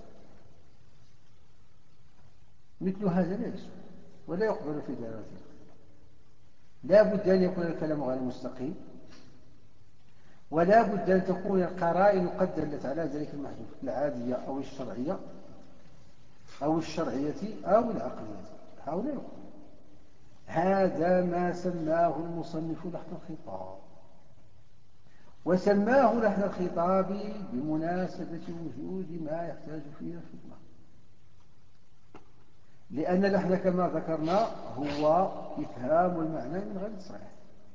[SPEAKER 1] مثل هذا لا يسوء ولا يقبل في دلالة الاقتضاء. لا بد أن يكون الكلام غير مستقيم، ولا بد أن تكون القرائن قد دلت على ذلك المحذوف، العادية أو الشرعية أو العقلية. هؤلاء يقول هذا ما سماه المصنف لحن الخطاب، وسماه لحن الخطاب بمناسبة وجود ما يحتاج فيه الخدمة، لأن اللحن كما ذكرنا هو إفهام المعنى من غير تصريح.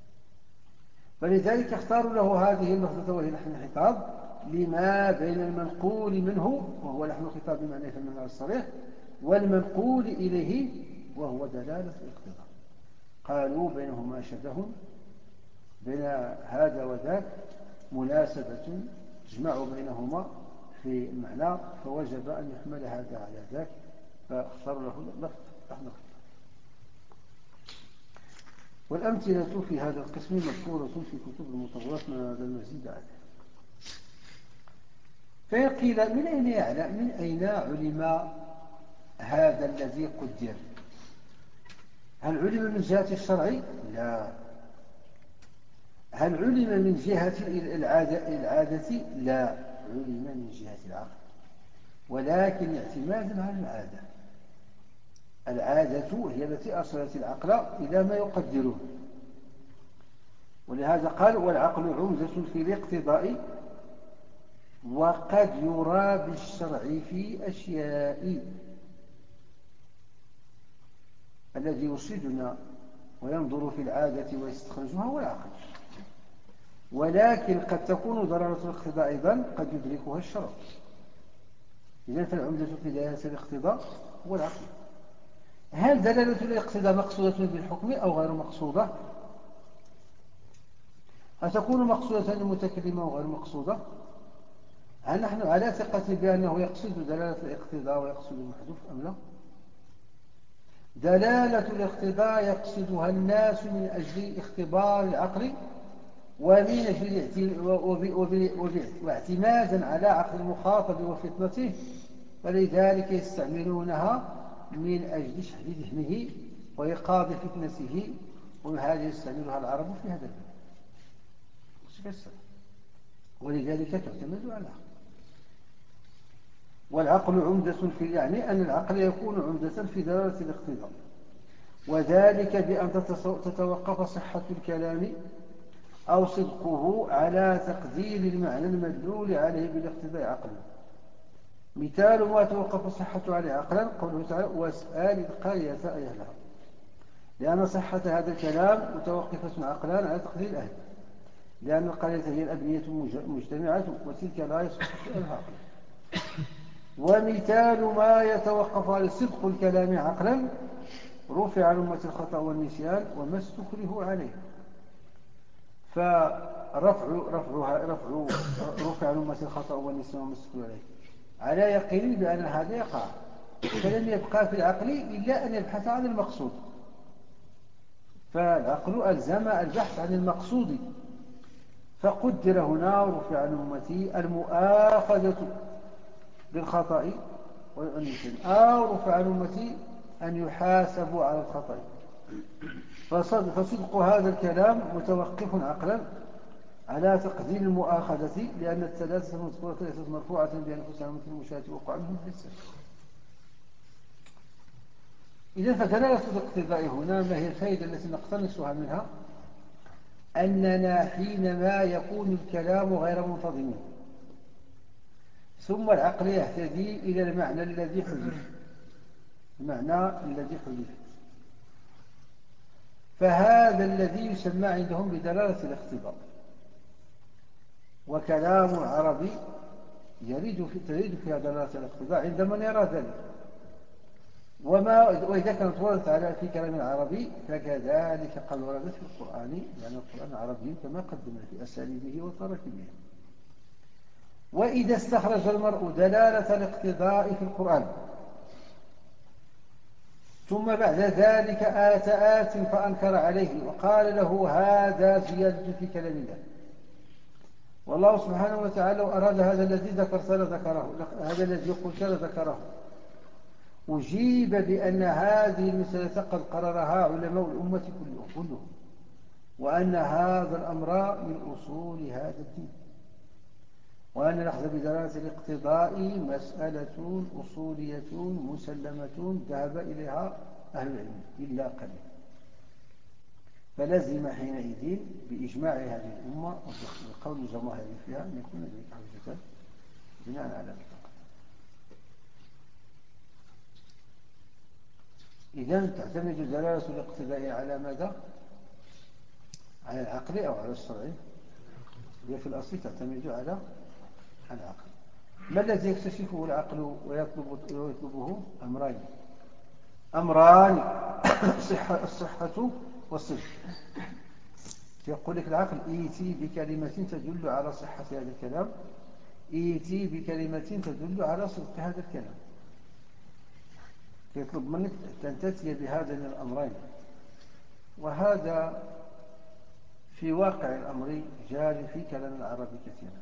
[SPEAKER 1] فلذلك اختاروا له هذه اللفظة وهي لحن الخطاب لما بين المنقول منه وهو لحن الخطاب بمعنى يفهم المعنى الصريح، والمنقول إليه وهو دلالة الاقتضاء. قالوا بينهما شبه، بين هذا وذاك مناسبة تجمع بينهما في المعنى، فوجب أن يحمل هذا على ذاك، فاختاروا له لفظ لحن الخطاب. والأمثلة في هذا القسم مذكورة في كتب المطولات من هذا المزيد عليه. فيقيل من أين علم هذا الذي قدر؟ هل علم من جهة الشرع؟ لا. هل علم من جهة العادة؟ لا، علم من جهة العقل، ولكن اعتمادا على العادة هي التي أرسلت العقل إلى ما يقدره. ولهذا قال: والعقل عمدة في الاقتضاء، وقد يرى بالشرع في أشياء. الذي يرشدنا وينظر في العادة ويستخرجها هو العقل، ولكن قد تكون ضرورة الاقتضاء أيضا قد يدركها الشرع. إذن فالعمدة في دلالة الاقتضاء هو العقل. هل دلالة الاقتضاء مقصودة بالحكم أو غير مقصودة؟ هتكون مقصودة للمتكلم وغير مقصودة؟ هل نحن على ثقة بأنه يقصد دلالة الاقتضاء ويقصد المحذوف أم لا؟ دلالة الاقتضاء يقصدها الناس من أجل اختبار العقل ومن أجل واعتمادا على عقل المخاطب وفطنته، فلذلك يستعملونها من أجل شحذ ذهنه وإيقاظ فتنته، وهذا يستعملها العرب في هذا الباب، ولذلك تعتمد على العقل. والعقل عمدة يعني أن العقل يكون عمدة في دلالة الاقتضاء، وذلك بأن تتوقف صحة الكلام أو صدقه على تقدير المعنى المدلول عليه بالاقتضاء عقلا. مثال ما توقف صحة عليه عقلا قوله تعالى: واسأل القرية أهلها، لأن صحة هذا الكلام متوقفة عقلا على تقدير الأهل. لأن القرينة هي الأبنية مجتمعة وتلك لا يصح سؤالها. ومثال ما يتوقف على صدق الكلام عقلا رفع عن أمة الخطأ والنسيان وما استكره عليه. رفع عن أمة الخطأ والنسيان وما استكره عليه على يقين بأن هذا يقع، فلم يبقى في العقل إلا أن يبحث عن المقصود، فالعقل ألزم البحث عن المقصود. فقدر هنا رفع عن أمتي المؤاخذة بالخطأ والنسيان، أو رفع عن أمتي أن يحاسبوا على الخطأ. فصدق هذا الكلام متوقف عقلا على تقدير المؤاخذة، لأن الثلاثة المذكورة ليست مرفوعة بأنفسها مثل المشاهد وقع منهم حسا. إذا فدلالة الاقتضاء هنا ما هي الفائدة التي نقتنصها منها؟ أننا حينما يكون الكلام غير منتظم ثم العقل يهتدي إلى المعنى الذي حذف، فهذا الذي يسمى عندهم بدلالة الاقتضاء. وكلام العربي تريد فيها دلالة الاقتضاء عند من يرى ذلك. وإذا كانت وردت في كلام العربي فكذلك قد وردت في القرآن، لأن القرآن عربي كما قدمنا في أساليبه وتراكيبه. وإذا استخرج المرء دلالة الاقتضاء في القرآن ثم بعد ذلك آت فأنكر عليه وقال له هذا زيادة في كلام الله، والله سبحانه وتعالى أراد هذا الذي ذكرت لذكره، هذا الذي قلت لذكره، أجيب بأن هذه المسألة قد قررها علماء الأمة كلهم، وأن هذا الأمر من أصول هذا الدين، وأن الأخذ بدلالة الاقتضاء مسألة أصولية مسلمة ذهب إليها أهل العلم إلا قليل. فلازم حينئذ بإجماع هذه الأمة وبقول الجماهير فيها أن يكون ذلك حجة بناء على ذلك. إذن تعتمد دلالة الاقتضاء على ماذا؟ على العقل أو على الشرع؟ هي في الأصل تعتمد على العقل. ما الذي يكتشفه العقل ويطلبه؟ أمران الصحة والصدق. يقول لك العقل ائتي بكلمة تدل على صحة هذا الكلام، ائتي بكلمة تدل على صدق هذا الكلام. يطلب منك أن تأتي بهذين الأمرين، وهذا في واقع الأمر جاري في كلام العرب كثيرا،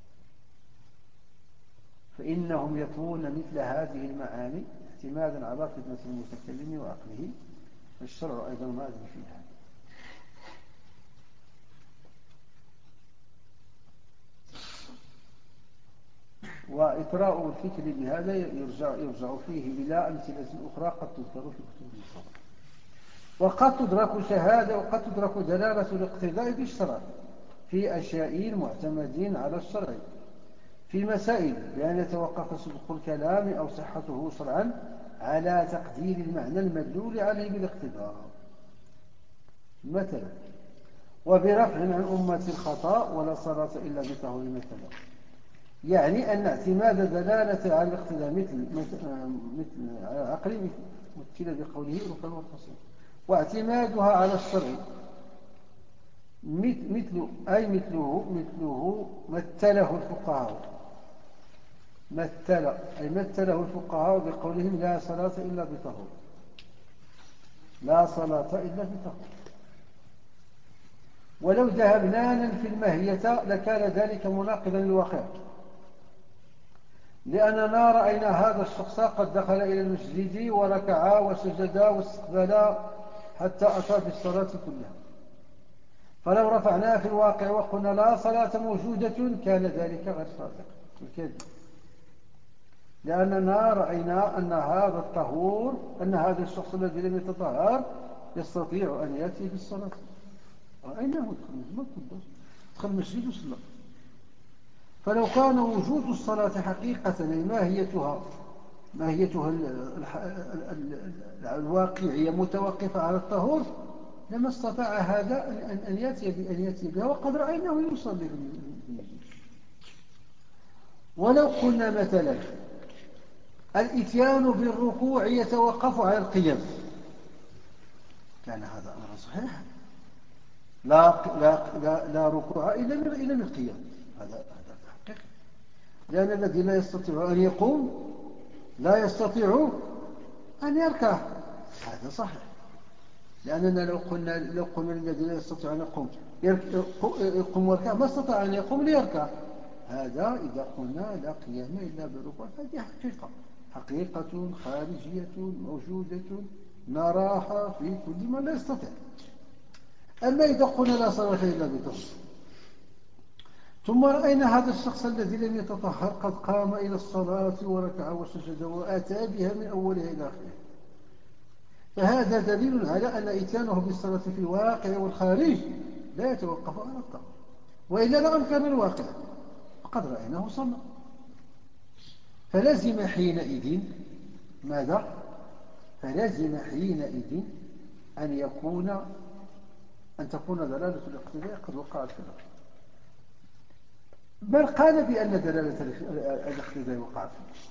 [SPEAKER 1] فإنهم يطلبون مثل هذه المعاني اعتمادا على خدمة المتكلم وعقله، والشرع أيضا ماذن فيها. وإطراء الفكر بهذا يرجع فيه إلى أمثلة أخرى قد تذكر في كتب الفقه. وقد تدرك شهادة وقد تدرك دلالة الاقتضاء بالشرع في أشياء معتمدين على الشرع، في مسائل بأن يتوقف صدق الكلام أو صحته شرعا على تقدير المعنى المدلول عليه بالاقتضاء. مثلا وبرفع عن أمة الخطأ ولا صلاة إلا بطهور مثلا، يعني أن اعتماد دلالة على الاقتضاء مثل على العقل مثل بقوله رفع والتصريف، واعتمادها على الشرع مثله مثله الفقهاء بقولهم لا صلاة إلا بطهور، لا صلاة إلا بطهور. ولو ذهبنا في الماهية لكان ذلك مناقضا للواقع، لأننا رأينا هذا الشخص قد دخل إلى المسجد وركع وسجد واستقبل حتى أتى بالصلاة كلها، فلو رفعناه في الواقع وقلنا لا صلاة موجودة كان ذلك غير صادق الكذب، لأننا رأينا أن هذا الشخص الذي لم يتطهر يستطيع أن يأتي بالصلاة. رأيناه دخل المسجد وصلى. فلو كان وجود الصلاة حقيقة ماهيتها الواقعية متوقفة على الطهور لما استطاع هذا أن يأتي بها، وقد رأيناه يصلي في المسجد. ولو قلنا مثلا الإتيان بالركوع يتوقف على القيام، كان هذا أمر صحيح. لا ركوع إلا من القيام، هذا حقيقي. لأن الذي لا يستطيع أن يقوم لا يستطيع أن يركع، هذا صحيح. لأننا لو قلنا الذي لا يستطيع أن يقوم ويركع، ما استطاع أن يقوم ليركع. هذا إذا قلنا لا قيام إلا بالركوع، هذه حقيقة خارجية موجودة نراها في كل من لا يستطيع. أما إذا قلنا لا صلاة إلا بطهر، ثم رأينا هذا الشخص الذي لم يتطهر قد قام إلى الصلاة وركع وسجد وأتى بها من أولها إلى آخره، فهذا دليل على أن إتيانه بالصلاة في الواقع والخارج لا يتوقف على الطهر، وإلا لأنكر الواقع، فقد رأيناه صلى. فلازم حينئذ ماذا؟ فلازم حينئذ أن تكون دلالة الاقتداء قد وقعت في الأصل. بل قال بأن دلالة الاقتداء وقعت في الأصل،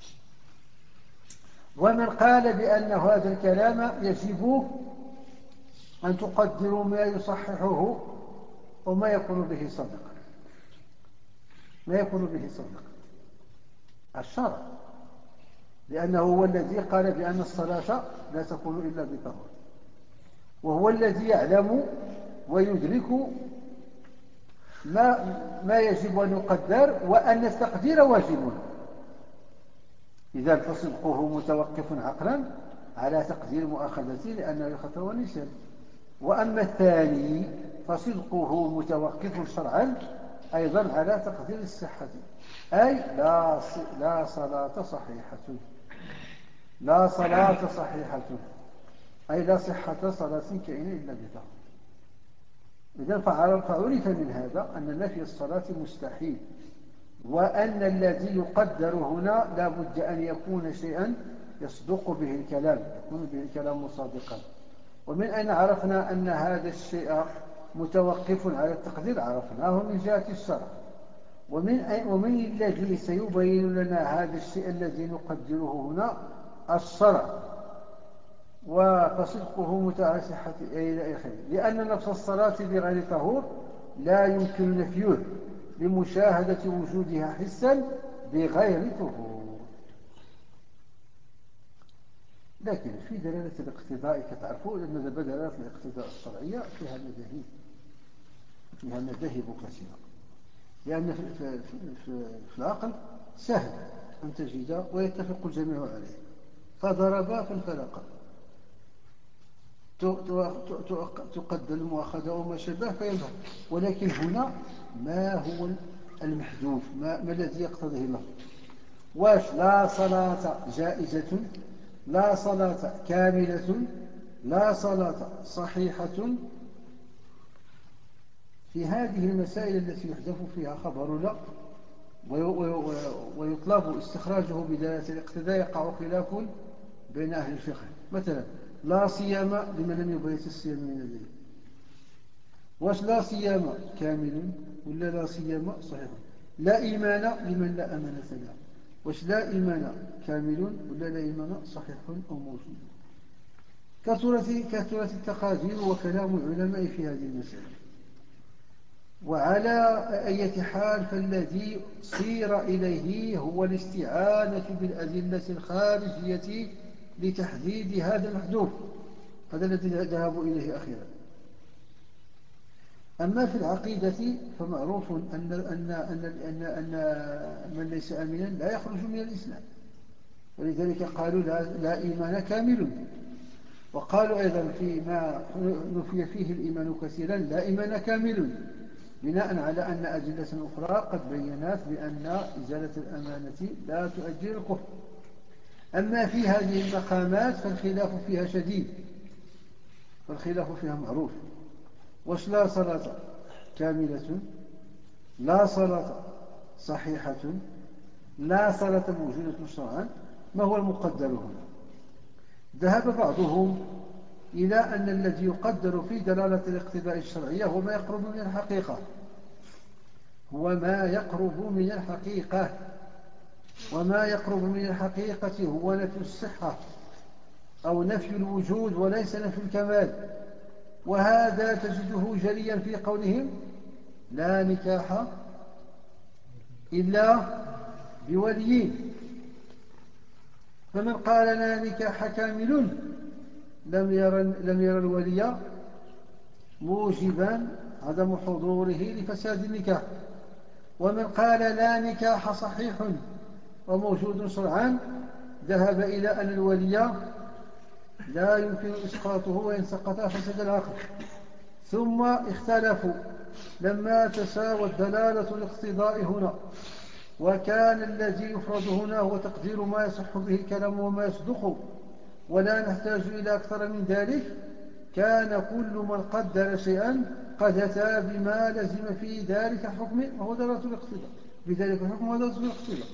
[SPEAKER 1] ومن قال بأن هذا الكلام يجب أن تقدروا ما يصححه وما يكون به صدق. ما يكون به صدق الشرع، لأنه هو الذي قال بأن الصلاة لا تكون إلا بطهر، وهو الذي يعلم ويدرك ما يجب أن يقدر، وأن التقدير واجب. إذا فصدقه متوقف عقلا على تقدير مؤاخذته لأنه الخطأ والنسيان. وأما الثاني فصدقه متوقف شرعا أيضا على تقدير الصحة، أي لا صلاة صحيحة، لا صلاة صحيحة، أي لا صحة صلاة كائنة إلا بطهر. إذن فعرف من هذا أن نفي الصلاة مستحيل، وأن الذي يقدر هنا لا بد أن يكون شيئا يصدق به الكلام، يكون به الكلام مصادقا. ومن أين عرفنا أن هذا الشيء متوقف على التقدير؟ عرفناه من جهة الشرع. ومن الذي سيبين لنا هذا الشيء الذي نقدره هنا؟ الشرع. وفصدقه متى صحة إلى آخره، لأن نفس الصلاة بغير طهور لا يمكن نفيه لمشاهدة وجودها حسا بغير طهور. لكن في دلالة الاقتضاء كتعرفون أن دلالة الاقتضاء الشرعية فيها مذاهب كثيرة، لأن في العقل سهل أن تجد ويتفق الجميع عليه، فضربا فانفلقا، تقدر المؤاخذة وما شبه فينفع. ولكن هنا ما هو المحذوف؟ ما الذي يقتضيه الله؟ واش لا صلاة جائزة، لا صلاة كاملة، لا صلاة صحيحة؟ في هذه المسائل التي يحذف فيها خبر لا ويطلب استخراجه بدلالة الاقتضاء يقع خلاف بين أهل الفقه. مثلا لا صيام لمن لم يبيت الصيام من الليل، واش لا صيام كامل ولا لا صيام صحيح؟ لا إيمان لمن لا أمانة له، واش لا إيمان كامل ولا لا إيمان صحيح أو موجود؟ كثرة التقادير وكلام العلماء في هذه المسألة. وعلى أي حال فالذي صير إليه هو الاستعانة بالأدلة الخارجية لتحديد هذا المحذوف، هذا الذي ذهبوا إليه أخيرا. أما في العقيدة فمعروف أن من ليس آمنا لا يخرج من الإسلام، ولذلك قالوا لا إيمان كامل. وقالوا أيضا فيما نفي فيه الإيمان كثيرا لا إيمان كامل، بناء على أن أدلة أخرى قد بينات بأن إزالة الأمانة لا تؤدي الكفر. أما في هذه المقامات فالخلاف فيها شديد، فالخلاف فيها معروف. واش لا صلاة كاملة، لا صلاة صحيحة، لا صلاة موجودة شرعا، ما هو المقدر هنا؟ ذهب بعضهم إلى أن الذي يقدر في دلالة الاقتضاء الشرعية هو ما يقرب من الحقيقة، هو ما يقرب من الحقيقة، وما يقرب من الحقيقة هو نفي الصحة أو نفي الوجود وليس نفي الكمال. وهذا تجده جليا في قولهم لا نكاح إلا بوليين. فمن قال لا نكاح كامل لم ير الولي موجبا عدم حضوره لفساد النكاح. ومن قال لا نكاح صحيح وموجود شرعا ذهب إلى أن الولي لا يمكن إسقاطه وإن سقط فسد العقد. ثم اختلفوا لما تساوت دلالة الاقتضاء هنا، وكان الذي يفرض هنا هو تقدير ما يصح به الكلام وما يصدق ولا نحتاج إلى أكثر من ذلك. كان كل من قدر شيئا قد أتى بما لزم في ذلك الحكم وهو دلالة الاقتضاء، بذلك الحكم وهو دلالة الاقتضاء.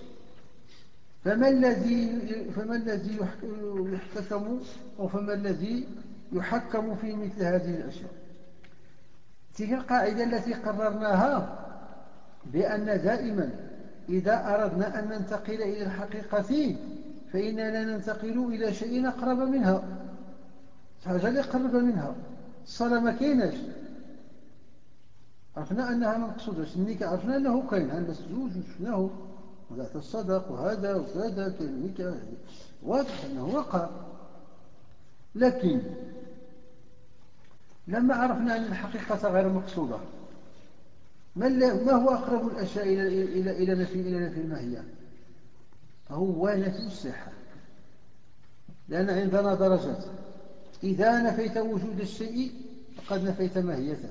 [SPEAKER 1] فما الذي يحتكم أو فما الذي يحكم في مثل هذه الأشياء؟ تلك القاعدة التي قررناها بأن دائما إذا أردنا أن ننتقل إلى الحقيقة فإننا ننتقل إلى شيء أقرب منها، حاجة اللي قرب منها. الصلاة ما كايناش، عرفنا أنها ما مقصودة. النكاح عرفنا أنه كاين، عندنا الزوج وشفناه وذات الصدق وهذا وكذا، كاين النكاح واضح أنه وقع. لكن لما عرفنا أن الحقيقة غير مقصودة، ما هو أقرب الأشياء إلى نفي الماهية؟ هو نفي الصحة. لأن عندنا درجات، إذا نفيت وجود الشيء فقد نفيت ماهيته،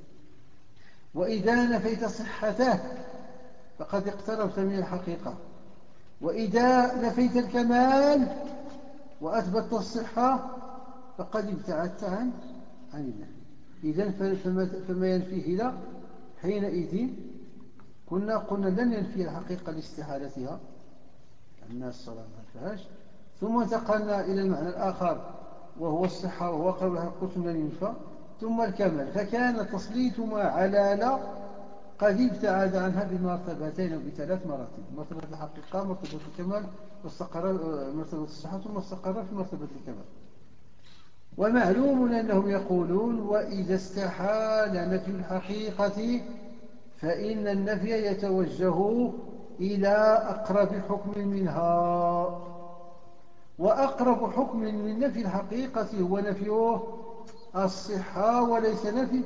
[SPEAKER 1] وإذا نفيت صحته فقد اقتربت من الحقيقة، وإذا نفيت الكمال وأثبتت الصحة فقد ابتعدت عن النفي. إذن فما ينفيه لا حينئذ قلنا لن ينفي الحقيقة لاستحالتها، أن الصلاة ما نفيهاش. ثم انتقلنا إلى المعنى الآخر وهو الصحة، وهو أقرب لها، قلت لن ينفى. ثم الكمال، فكان تسليط ما على لا قد ابتعد عنها بمرتبتين أو بثلاث مراتب: مرتبة الحقيقة، مرتبة الكمال، مرتبة الصحة، ثم استقر في مرتبة الكمال. ومعلوم أنهم يقولون وإذا استحال نفي الحقيقة فإن النفي يتوجه إلى أقرب حكم منها، وأقرب حكم من نفي الحقيقة هو نفي الصحة وليس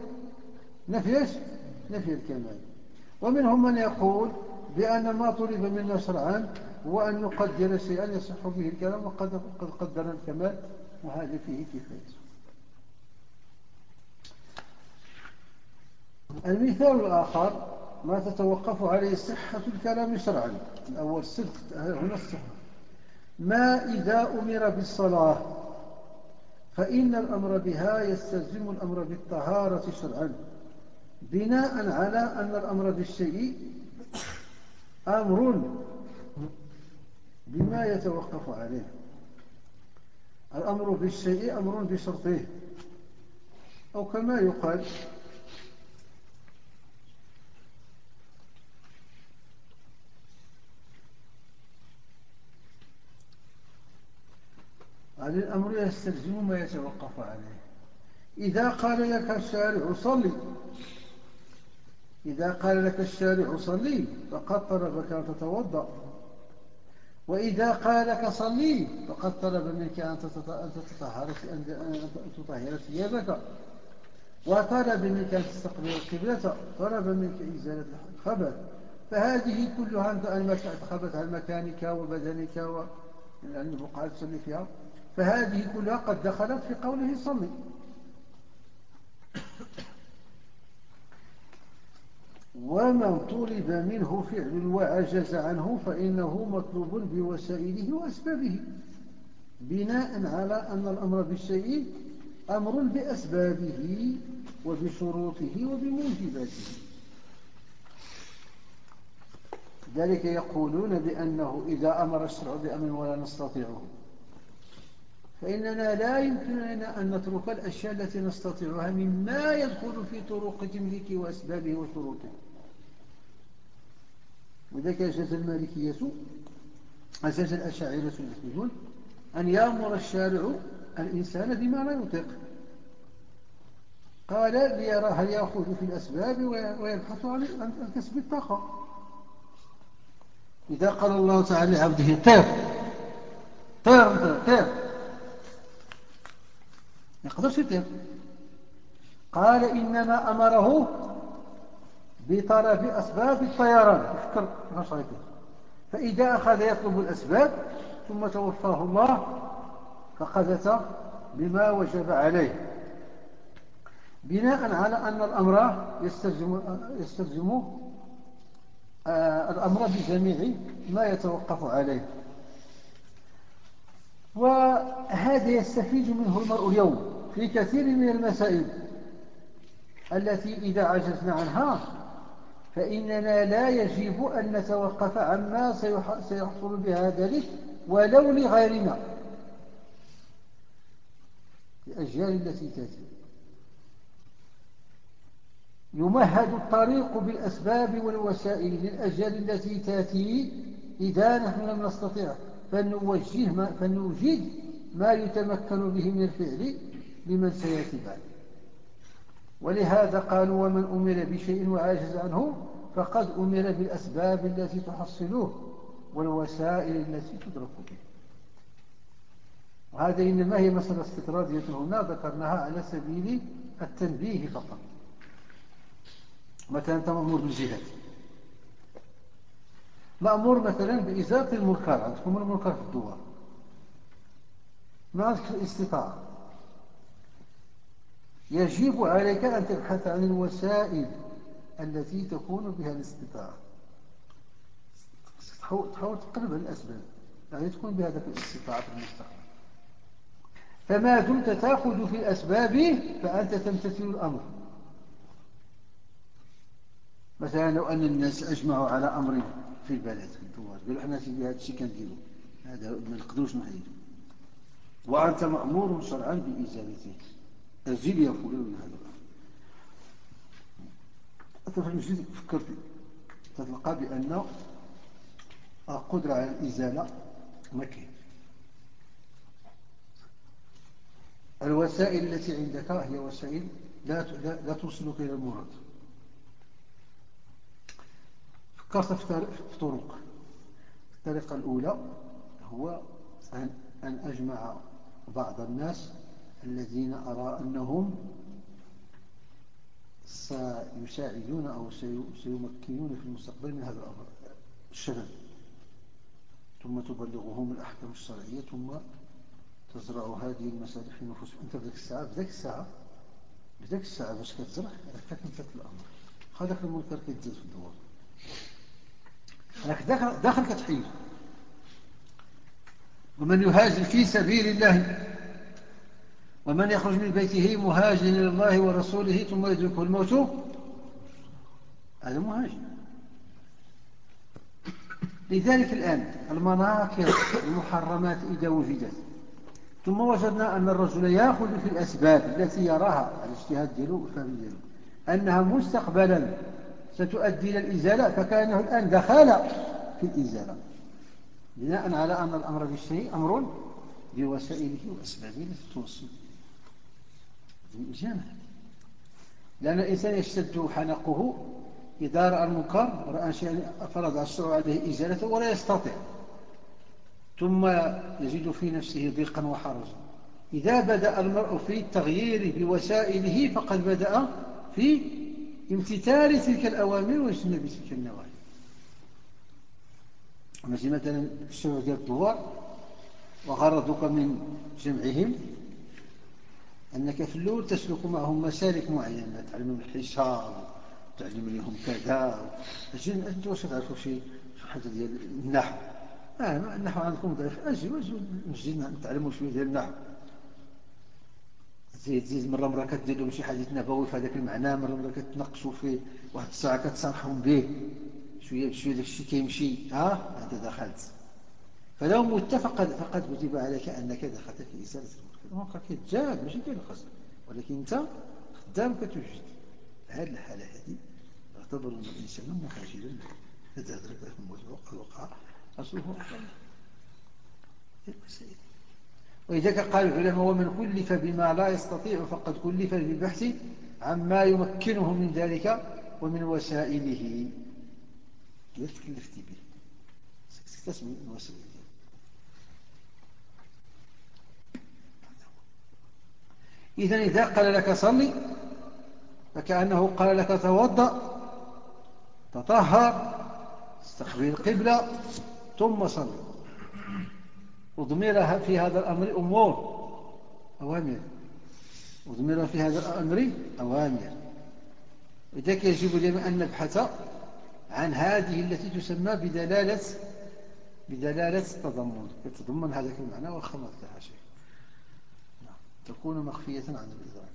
[SPEAKER 1] نفي الكمال. ومنهم من يقول بأن ما طلب منا شرعا هو أن نقدر شيئا يصح به الكلام وقد قدر الكمال، وهذا فيه كفاية. المثال الآخر ما تتوقف عليه صحة الكلام شرعا. الأول صدق، هنا الصحة. ما إذا أمر بالصلاة فإن الأمر بها يستلزم الأمر بالطهارة شرعا، بناء على أن الأمر بالشيء أمر بما يتوقف عليه. الأمر بالشيء أمر بشرطه، أو كما يقال الأمر يستلزم ما يتوقف عليه. إذا قال لك الشارع صلي، إذا قال لك الشارع صلي فقد طلبك أن تتوضأ، وإذا قال لك صلي فقد طلب منك أن تطهر ثيابك، وطلب منك أن تستقبل القبلة، طلب منك إزالة الخبث. فهذه كلها الخبث عن مكانك وبدنك وعن البقعة تصلي فيها، فهذه كلها قد دخلت في قوله صلي. ومن طلب منه فعل وعجز عنه فإنه مطلوب بوسائله وأسبابه، بناء على أن الأمر بالشيء أمر بأسبابه وبشروطه وبموجباته. ذلك يقولون بأنه إذا أمر الشرع بأمر ولا نستطيعه فإننا لا يمكننا أن نترك الأشياء التي نستطيعها مما يدخل في طرق تمليكه وأسبابه وشروطه. وذلك أجاز المالكية أجاز الأشاعرة يقولون أن يأمر الشارع الإنسان بما لا يطيق. قال ليرى هل يأخذ في الأسباب ويبحث عن كسب الطاقة. إذا قال الله تعالى لعبده طير طير أنت طير، يقدرش يطير. قال إنما أمره بطلب أسباب الطيران، يفكر كيفاش غيطير. فإذا أخذ يطلب الأسباب ثم توفاه الله فقد أتى بما وجب عليه، بناء على أن الأمر يستلزم الأمر بجميع ما يتوقف عليه. وهذا يستفيد منه المرء اليوم في كثير من المسائل التي إذا عجزنا عنها فإننا لا يجب أن نتوقف عما سيحصل بها ذلك ولو لغيرنا، الأجيال التي تأتي. يمهد الطريق بالأسباب والوسائل للأجيال التي تأتي إذا نحن لم نستطيع فنوجد ما يتمكن به من الفعل لمن سيأتي بعد. ولهذا قالوا ومن أمر بشيء وعاجز عنه فقد أمر بالأسباب التي تحصله والوسائل التي تدرك به. وهذه إنما هي مسألة استطرادية هنا ذكرناها على سبيل التنبيه فقط. مثلا أنت مأمور بالجهاد، مأمور مثلا بإزالة المنكر، عندكم المنكر في الدوار، ما عندك الاستطاعة، يجب عليك أن تبحث عن الوسائل التي تكون بها الاستطاعة، تحاول تقلب الأسباب يعني تكون بها ذلك الاستطاعة في المستقبل. فما دمت تأخذ في الأسباب فأنت تمتثل الأمر. مثلا لو أن الناس أجمعوا على أمر في البلد في الدوار، قالوا احنا سيدي هذا الشيء كنديرو، هذا ما نقدروش نحيدو، وأنت مأمور شرعا بإزالته، أزيل يا فلان هذا الأمر. أنت في المسجد فكرت تتلقى بأن القدرة على الإزالة ما كاين. الوسائل التي عندك هي وسائل لا توصلك إلى المراد. فكرت في طرق. الطريقة الأولى هو أن أجمع بعض الناس الذين أرى أنهم سيساعدون أو سيمكنون في المستقبل من هذا الأمر، الشباب، ثم تبلغهم الأحكام الشرعية ثم تزرع هذه المسائل في نفوسهم. أنت بذاك الساعة باش كتزرع راك كتمتثل الأمر. هذاك المنكر كيتزاد في الدوار، راك داخل كتحيد. ومن يهاجر في سبيل الله ومن يخرج من بيته مهاجرا إلى الله ورسوله ثم يدركه الموت هذا مهاجر. لذلك الآن المناكر المحرمات إذا وجدت ثم وجدنا أن الرجل يأخذ في الأسباب التي يراها على الاجتهاد ديالو والفهم ديالو أنها مستقبلا ستؤدي إلى الإزالة، فكأنه الآن دخل في الإزالة، بناء على أن الأمر بالشيء أمر بوسائله وأسبابه التي توصل الإجابة. لأن الإنسان يشتد حنقه إذا رأى المنكر ورأى شيئا فرض الشرع عليه إزالته ولا يستطيع، ثم يجد في نفسه ضيقا وحرجا. إذا بدأ المرء في التغيير بوسائله فقد بدأ في امتثال تلك الأوامر واجتناب تلك النواهي. ماشي مثلا الشباب ديال الدوار وغرضك من جمعهم أنك في الأول تسلك معهم مسالك معينة، تعلمهم الحساب تعلم لهم كذا. أنتوا واش تعرفوا شي حاجة ديال النحو؟ النحو عندكم ضعيف، أجيو نجي نتعلموا شوية ديال النحو. زيد مرة كدير لهم شي حديث نبوي في هذاك المعنى، مرة كتناقشوا فيه واحد الساعة كتصارحهم به شوية بشوية، داك الشيء كيمشي. هذا دخلت. فلو مت فقد كتب عليك أنك دخلت في إزالة المنكر. المنكر كيتجاب ماشي كينقص، ولكن أنت خدام كتوجد. هذه الحالة هذه يعتبر الإنسان مهاجرا إذا أدركه الموت وقع أصله أفضل. ولذلك قال العلماء: ومن كلف بما لا يستطيع فقد كلف بالبحث عما يمكنه من ذلك ومن وسائله. إذا تكلفت به تسمي من وسائله. إذا قال لك صلي فكأنه قال لك توضأ، تطهر، استقبل القبلة، ثم صلي. وضمر في هذا الأمر أوامر. وضمر في هذا الأمر أوامر. لذلك يجب لنا أن نبحث عن هذه التي تسمى بدلالة التضمن، يتضمن هذا المعنى وخمر لها شيء تكون مخفية عن الإدراك.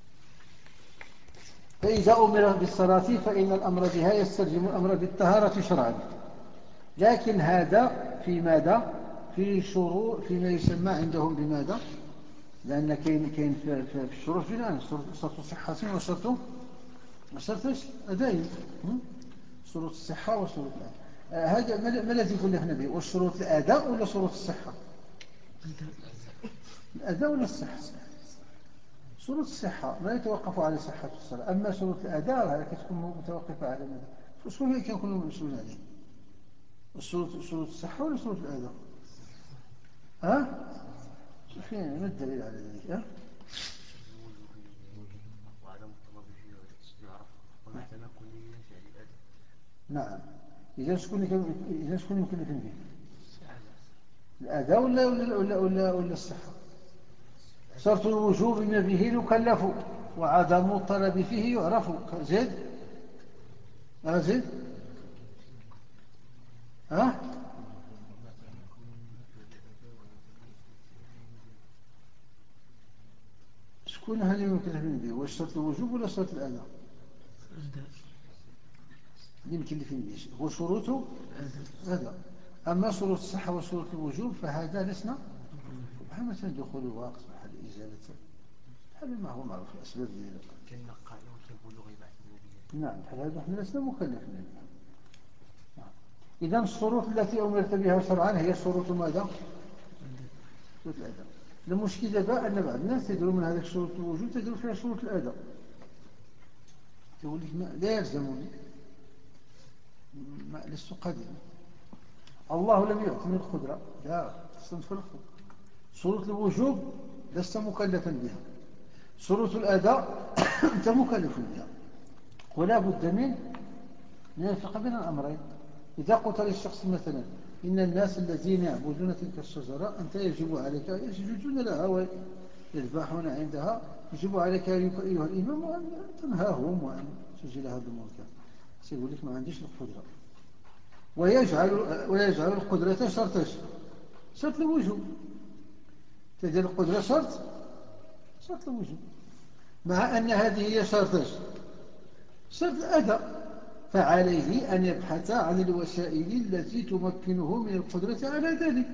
[SPEAKER 1] فإذا أمر بالصلاة فإن الأمر بها يستلزم الأمر بالطهارة شرعا، لكن هذا في ماذا؟ في شروط، فيما يسمى عندهم بماذا؟ لأن كاين في الشروط جنان شرط صحة وشرط أداء. شروط الصحة وشروط الأداء. هذا ما الذي كلفنا به؟ والشروط الأداء ولا شروط الصحة؟ الأداء ولا الصحة؟ شروط الصحة لا يتوقف على صحة الصلاة، أما شروط الأداء كتكون متوقفة على ماذا؟ شكون اللي كنكونوا مسؤولين عليه؟ شروط الصحة ولا شروط الأداء؟ فين ما الدليل على ذلك؟ وعدم الطلب فيه يعرف والتمكن من فعل الأداء. نعم. إذا شكون مكلف به؟ الأداء ولا الصحة؟ شرط الوجوب ما به نكلف وعدم الطلب فيه يعرف. زيد زيد شكون هذه المكلفين به؟ واش شرط الوجوب ولا شرط الأداء؟ اللي مكلفين به هو شروط الأداء. أما شروط الصحة وشروط الوجوب فهذا لسنا بحال مثلا دخول الوقت، بحال إزالة، بحال ما هو معروف الأسباب ديالها كالنقاء والبلوغ بعد النبي. نعم، بحال هذا حنا لسنا مكلفين بها. إذن الشروط التي أمرت بها شرعا هي شروط ماذا؟ شروط الأداء. المشكلة دابا أن بعض الناس يدروا من هذه شروط الوجوب تدروا فيها شروط الأداء. يقول لك لا يلزمني، لست قادرا، الله لم يعطني القدرة. لا، تستنفرق. شروط الوجوب لست مكلفا بها، شروط الأداء أنت مكلف بها. ولا بد من الفرق بين الأمرين. إذا قلت للشخص مثلا إن الناس الذين يعبدون تلك الشجرة أنت يجب عليك يسجدون لها ويذبحون عندها، يجب عليك أيها الإمام أن تنهاهم وأن تزيل هذا المنكر. سيقول لك ما عنديش القدرة، ويجعل القدرة شرط الوجوب. تجعل القدرة شرط الوجوب، مع أن هذه هي شرط الأداء. فعليه أن يبحث عن الوسائل التي تمكنه من القدرة على ذلك.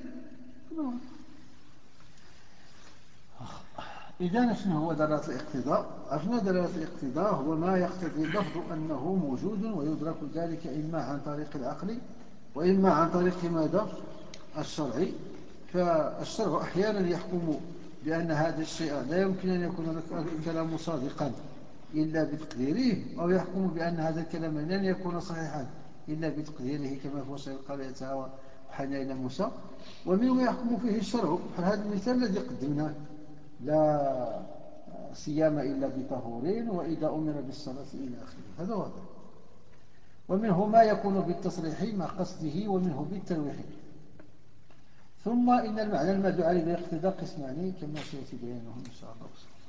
[SPEAKER 1] إذا شنو هو دلالة الاقتضاء؟ عرفنا دلالة الاقتضاء هو ما يقتضي اللفظ أنه موجود ويدرك ذلك إما عن طريق العقل وإما عن طريق ماذا؟ الشرع. فالشرع أحيانا يحكم بأن هذا الشيء لا يمكن أن يكون الكلام صادقا إلا بتقديره، أو يحكم بأن هذا الكلام لن يكون صحيحا إلا بتقديره، كما في وسائل القرية وحنا إلى موسى. ومنه يحكم فيه الشرع، فهذا المثال الذي قدمناه: لا صيام إلا بطهور وإذا أمر بالصلاة إلى آخره. هذا واضح. ومنه ما يكون بالتصريح مع قصده، ومنه بالتلويح. ثم إن المعنى المدعو عليه بالاقتضاء قسمان كما سيأتي بيانه إن شاء الله.